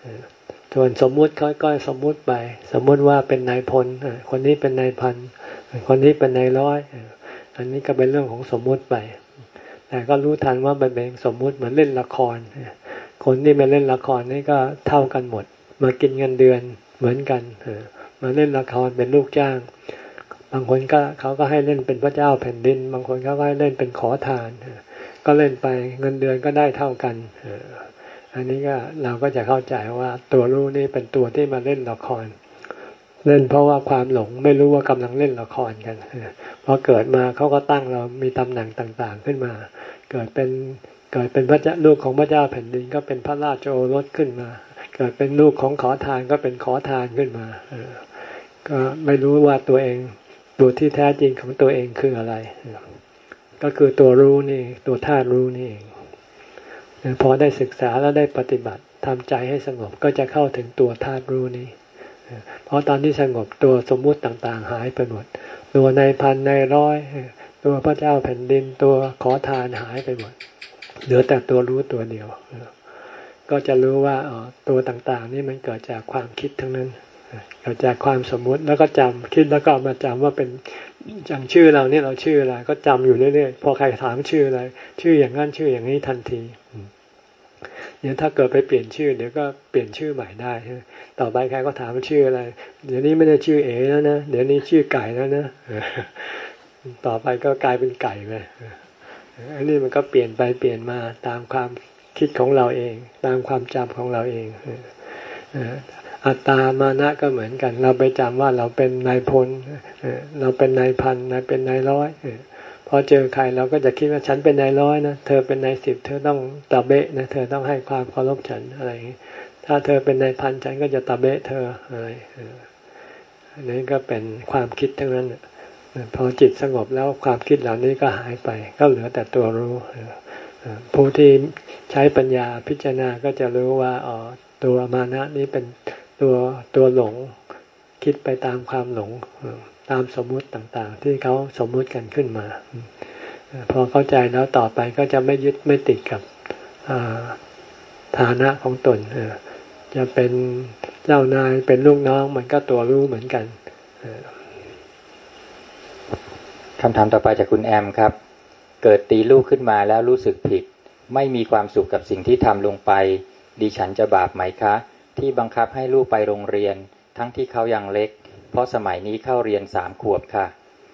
ส่วนสมมุติเขาก็สมมุติไปสมมุติว่าเป็นนายพลคนนี้เป็นนายพันคนนี้เป็นนายร้อยอันนี้ก็เป็นเรื่องของสมมุติไปแต่ก็รู้ทันว่ามันเป็นสมมุติเหมือนเล่นละครคนที่มาเล่นละครนี่ก็เท่ากันหมดมากินเงินเดือนเหมือนกันมาเล่นละครเป็นลูกจ้างบางคนก็เขาก็ให้เล่นเป็นพระเจ้าแผ่นดินบางคนเขาก็ให้เล่นเป็นขอทานก็เล่นไปเงินเดือนก็ได้เท่ากันอันนี้ก็เราก็จะเข้าใจว่าตัวรู้นี่เป็นตัวที่มาเล่นละครเล่นเพราะว่าความหลงไม่รู้ว่ากำลังเล่นละครกันพอเกิดมาเขาก็ตั้งเรามีตำแหน่งต่างๆขึ้นมาเกิดเป็นเกิดเป็นพระเจ้าลูกของพระเจ้าแผ่นดินก็เป็นพระราชโอรสขึ้นมาเกิดเป็นลูกของขอทานก็เป็นขอทานขึ้นมาก็ไม่รู้ว่าตัวเองตัวที่แท้จริงของตัวเองคืออะไรก็คือตัวรู้นี่ตัวธาตุรู้นี่เองพอได้ศึกษาแล้วได้ปฏิบัติทำใจให้สงบก็จะเข้าถึงตัวธาตุรู้นี้เพราะตอนที่สงบตัวสมมุติต่างๆหายไปหมดตัวนายพันนายร้อยตัวพระเจ้าแผ่นดินตัวขอทานหายไปหมดเหลือแต่ตัวรู้ตัวเดียวก็จะรู้ว่าอ๋อตัวต่างๆนี่มันเกิดจากความคิดทั้งนั้นเกิดจากความสมมุติแล้วก็จำคิดแล้วก็มาจำว่าเป็นอย่างชื่อเราเนี่ยเราชื่ออะไรก็จำอยู่เรื่อยๆพอใครถามชื่ออะไรชื่ออย่างนั้นชื่ออย่างนี้ทันทีเนี่ยถ้าเกิดไปเปลี่ยนชื่อเดี๋ยวก็เปลี่ยนชื่อใหม่ได้ต่อไปใครก็ถามว่าชื่ออะไรเดี๋ยวนี้ไม่ได้ชื่อเอ๋แล้วนะเดี๋ยวนี้ชื่อไก่แล้วนะต่อไปก็กลายเป็นไก่ไปอันนี้มันก็เปลี่ยนไปเปลี่ยนมาตามความคิดของเราเองตามความจำของเราเองอัตตามานะก็เหมือนกันเราไปจำว่าเราเป็นนายพลเราเป็นนายพันนายเป็นนายร้อยพอเจอใครเราก็จะคิดว่าฉันเป็นนายร้อยนะเธอเป็นนายสิบเธอต้องตะเบะนะเธอต้องให้ความเคารพฉันอะไรอย่างนี้ถ้าเธอเป็นนายพันฉันก็จะตะเบะเธออะไรอันนี้ก็เป็นความคิดทั้งนั้นพอจิตสงบแล้วความคิดเหล่านี้ก็หายไปก็เหลือแต่ตัวรู้ผู้ที่ใช้ปัญญาพิจารณาก็จะรู้ว่าอ๋อตัวมานะนี้เป็นตัวตัวหลงคิดไปตามความหลงตามสมมุติต่างๆที่เขาสมมุติกันขึ้นมาพอเข้าใจแล้วต่อไปก็จะไม่ยึดไม่ติดกับฐานะของตนจะเป็นเจ้านายเป็นลูกน้องมันก็ตัวรู้เหมือนกันคำถามต่อไปจากคุณแอมครับเกิดตีลูกขึ้นมาแล้วรู้สึกผิดไม่มีความสุขกับสิ่งที่ทำลงไปดิฉันจะบาปไหมคะที่บังคับให้ลูกไปโรงเรียนทั้งที่เขายังเล็กเพราะสมัยนี้เข้าเรียนสามขวบค่ะ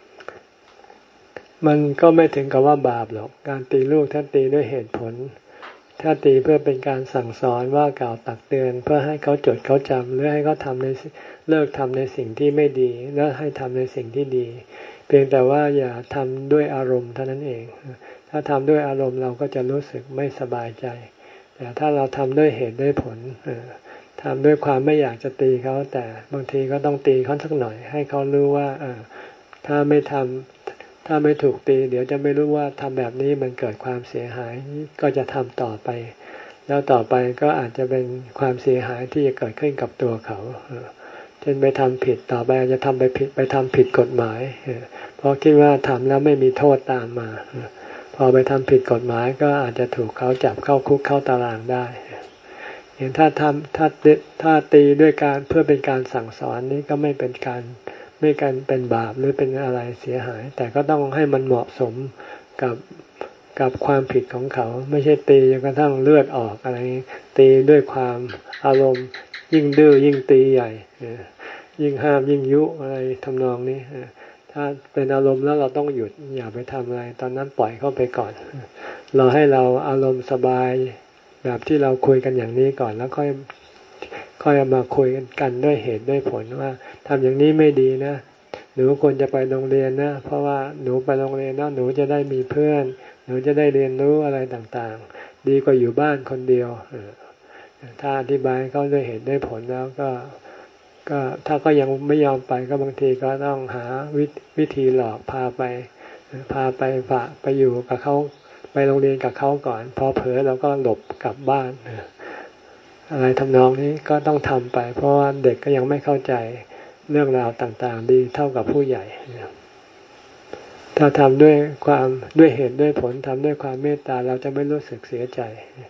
มันก็ไม่ถึงกับว่าบาปหรอกการตีลูกถ้าตีด้วยเหตุผลถ้าตีเพื่อเป็นการสั่งสอนว่ากล่าวตักเตือนเพื่อให้เขาจดเขาจำหรือให้เขาทำในเลิกทำในสิ่งที่ไม่ดีแล้วให้ทำในสิ่งที่ดีเพียงแต่ว่าอย่าทำด้วยอารมณ์เท่านั้นเองถ้าทำด้วยอารมณ์เราก็จะรู้สึกไม่สบายใจแต่ถ้าเราทำด้วยเหตุด้วยผลทำด้วยความไม่อยากจะตีเขาแต่บางทีก็ต้องตีเขาสักหน่อยให้เขารู้ว่าถ้าไม่ทำถ้าไม่ถูกตีเดี๋ยวจะไม่รู้ว่าทำแบบนี้มันเกิดความเสียหายก็จะทำต่อไปแล้วต่อไปก็อาจจะเป็นความเสียหายที่จะเกิดขึ้นกับตัวเขาเช่นไปทำผิดต่อไปอาจจะทำไปผิดไปทำผิดกฎหมายเพราะคิดว่าทำแล้วไม่มีโทษตามมาพอไปทำผิดกฎหมายก็อาจจะถูกเขาจับเข้าคุกเข้าตารางได้อย่างถ้าทำถ้าถ้าตีด้วยการเพื่อเป็นการสั่งสอนนี้ก็ไม่เป็นการไม่การเป็นบาปหรือเป็นอะไรเสียหายแต่ก็ต้องให้มันเหมาะสมกับกับความผิดของเขาไม่ใช่ตีจนกระทั่งเลือดออกอะไรตีด้วยความอารมณ์ยิ่งดื้อยิ่งตีใหญ่ยิ่งห้ามยิ่งยุอะไรทำนองนี้ถ้าเป็นอารมณ์แล้วเราต้องหยุดอย่าไปทำอะไรตอนนั้นปล่อยเข้าไปก่อนเราให้เราอารมณ์สบายแบบที่เราคุยกันอย่างนี้ก่อนแล้วค่อยค่อยมาคุยกันด้วยเหตุด้วยผลว่าทำอย่างนี้ไม่ดีนะหนูควรจะไปโรงเรียนนะเพราะว่าหนูไปโรงเรียนแล้วหนูจะได้มีเพื่อนหนูจะได้เรียนรู้อะไรต่างๆดีกว่าอยู่บ้านคนเดียวถ้าอธิบายเขาด้วยเหตุด้วยผลแล้วก็ก็ถ้าก็ยังไม่ยอมไปก็บางทีก็ต้องหาวิวิธีหลอกพาไปพาไปฝากไปอยู่กับเขาไปโรงเรียนกับเขาก่อนพอเผลอเราก็หลบกลับบ้านอะไรทำนองนี้ก็ต้องทำไปเพราะว่าเด็กก็ยังไม่เข้าใจเรื่องราวต่างๆดีเท่ากับผู้ใหญ่ถ้าทำด้วยความด้วยเหตุด้วยผลทำด้วยความเมตตาเราจะไม่รู้สึกเสียใจ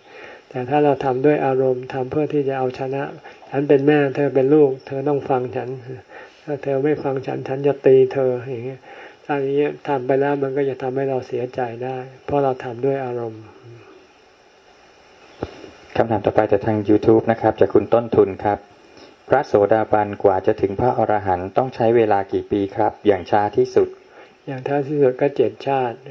แต่ถ้าเราทำด้วยอารมณ์ทำเพื่อที่จะเอาชนะฉันเป็นแม่เธอเป็นลูกเธอต้องฟังฉันถ้าเธอไม่ฟังฉันฉันจะตีเธออย่างเงี้ยถ้าอย่างนี้ทำไปแล้วมันก็จะทำให้เราเสียใจได้เพราะเราทำด้วยอารมณ์คำถามต่อไปจากทาง YouTube นะครับจากคุณต้นทุนครับพระโสดาบันกว่าจะถึงพระอรหันต์ต้องใช้เวลากี่ปีครับอย่างช้าที่สุดอย่างช้าที่สุดก็เจ็ดชาติ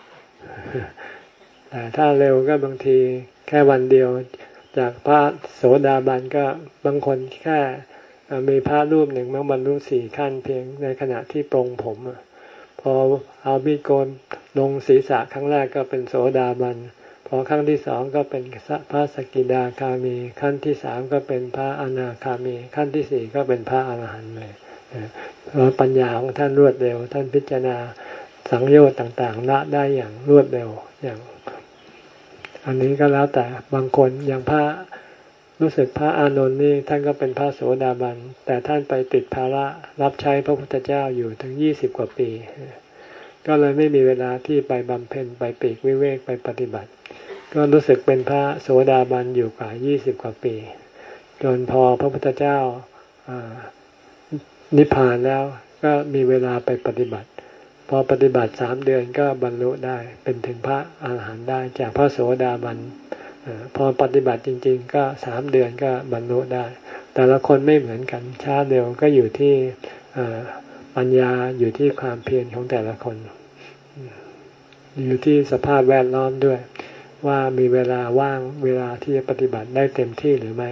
แต่ถ้าเร็วก็บางทีแค่วันเดียวจากพระโสดาบันก็บางคนแค่มีพระรูปหนึ่งมันบรรลุสี่ขั้นเพียงในขณะที่ปรงผมพอเอามีดโกนลงศีรษะครั้งแรกก็เป็นโสดาบันพอครั้งที่สองก็เป็นพระสกิทาคามีขั้นที่สามก็เป็นพระอนาคามีขั้นที่สี่ก็เป็นพระอรหันต์เลยเพราะปัญญาของท่านรวดเร็วท่านพิจารณาสังโยชน์ต่างๆละได้อย่างรวดเร็วอย่างอันนี้ก็แล้วแต่บางคนอย่างพระรู้สึกพระอานนท์นี่ท่านก็เป็นพระโสดาบันแต่ท่านไปติดภาระรับใช้พระพุทธเจ้าอยู่ถึงยี่สิบกว่าปีก็เลยไม่มีเวลาที่ไปบำเพ็ญไปปีกวิเวกไปปฏิบัติก็รู้สึกเป็นพระโสดาบันอยู่กว่ายี่สิบกว่าปีจนพอพระพุทธเจ้านิพพานแล้วก็มีเวลาไปปฏิบัติพอปฏิบัติสามเดือนก็บรรลุได้เป็นถึงพระอาหารหันต์ได้จากพระโสดาบันพอปฏิบัติจริงๆก็สามเดือนก็บรรลุได้แต่ละคนไม่เหมือนกันช้าเร็วก็อยู่ที่ปัญญาอยู่ที่ความเพียรของแต่ละคนอยู่ที่สภาพแวดล้อมด้วยว่ามีเวลาว่างเวลาที่จะปฏิบัติได้เต็มที่หรือไม่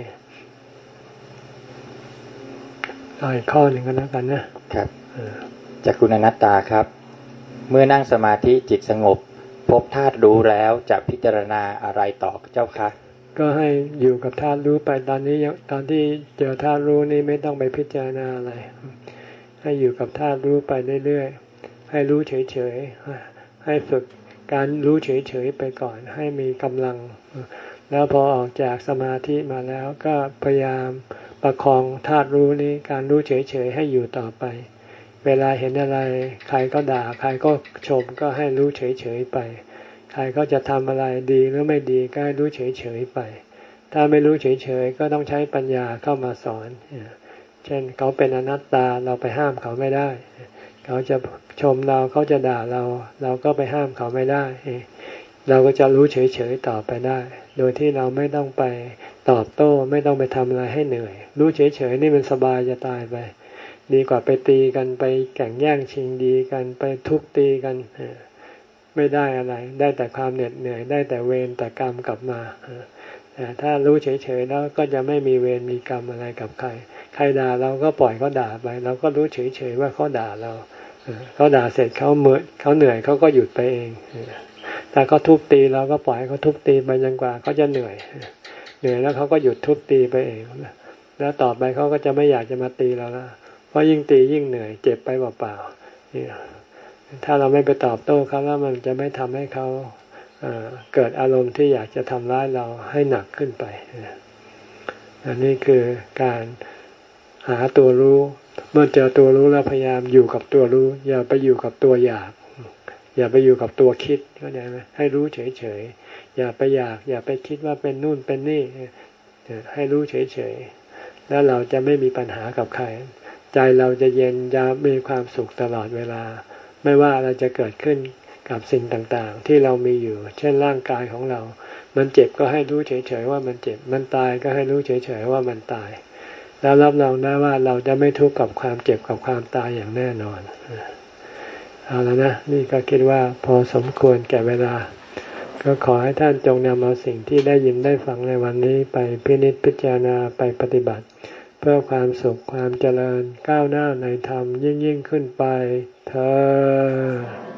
เอาอีกข้อหนึ่งก็แล้วกันนะครับจากคุณอนัตตาครับเมื่อนั่งสมาธิจิตสงบพบธาตุรู้แล้วจะพิจารณาอะไรต่อเจ้าคะก็ให้อยู่กับธาตุรู้ไปตอนนี้ตอนที่เจอธาตุรู้นี่ไม่ต้องไปพิจารณาอะไรให้อยู่กับธาตุรู้ไปเรื่อยๆให้รู้เฉยๆให้ฝึกการรู้เฉยๆไปก่อนให้มีกำลังแล้วพอออกจากสมาธิมาแล้วก็พยายามประคองธาตุรู้นี้การรู้เฉยๆให้อยู่ต่อไปเวลาเห็นอะไรใครก็ด่าใครก็ชมก็ให้รู้เฉยๆไปใครก็จะทำอะไรดีหรือไม่ดีก็ให้รู้เฉยๆไปถ้าไม่รู้เฉยๆก็ต้องใช้ปัญญาเข้ามาสอนเช่นเขาเป็นอนัตตาเราไปห้ามเขาไม่ได้เขาจะชมเราเขาจะด่าเราเราก็ไปห้ามเขาไม่ได้เราก็จะรู้เฉยๆต่อไปได้โดยที่เราไม่ต้องไปตอบโต้ไม่ต้องไปทำอะไรให้เหนื่อยรู้เฉยๆนี่มันสบายจะตายไปดีกว่าไปตีกันไปแข่งแย่งชิงดีกันไปทุบตีกันไม่ได้อะไรได้แต่ความเหน็ดเหนื่อยได้แต่เวรแต่กรรมกลับมาแต่ถ้ารู้เฉยๆแล้วก็จะไม่มีเวรมีกรรมอะไรกับใครใครด่าเราก็ปล่อยเขาด่าไปเราก็รู้เฉยๆว่าเขาด่าเราเขาด่าเสร็จเขาเมื่อเขาเหนื่อยเขาก็หยุดไปเองถ้าเขาทุบตีเราก็ปล่อยเขาทุบตีไปจนกว่าเขาจะเหนื่อยเหนื่อยแล้วเขาก็หยุดทุบตีไปเองแล้วต่อไปเขาก็จะไม่อยากจะมาตีเราแล้วเพราะยิ่งตียิ่งเหนื่อยเจ็บไปเปล่าๆถ้าเราไม่ไปตอบโต้เขาแล้วมันจะไม่ทำให้เขาเกิดอารมณ์ที่อยากจะทำร้ายเราให้หนักขึ้นไปอันนี้คือการหาตัวรู้เมื่อเจอตัวรู้แล้วพยายามอยู่กับตัวรู้อย่าไปอยู่กับตัวอยากอย่าไปอยู่กับตัวคิดเข้าใจไหมให้รู้เฉยๆอย่าไปอยากอย่าไปคิดว่าเป็นนู่นเป็นนี่ให้รู้เฉยๆแล้วเราจะไม่มีปัญหากับใครใจเราจะเย็นจะมีความสุขตลอดเวลาไม่ว่าอะไรจะเกิดขึ้นกับสิ่งต่างๆที่เรามีอยู่เช่นร่างกายของเรามันเจ็บก็ให้รู้เฉยๆว่ามันเจ็บมันตายก็ให้รู้เฉยๆว่ามันตายแล้วรับรองได้ว่าเราจะไม่ทุกข์กับความเจ็บกับความตายอย่างแน่นอนเอาแล้วนะนี่ก็คิดว่าพอสมควรแก่เวลาก็ขอให้ท่านจงนำเอาสิ่งที่ได้ยินได้ฟังในวันนี้ไปพินิจพิจารณาไปปฏิบัติเพื่อความสุขความเจริญก้าวหน้าในธรรมยิ่งยิ่งขึ้นไปเธอ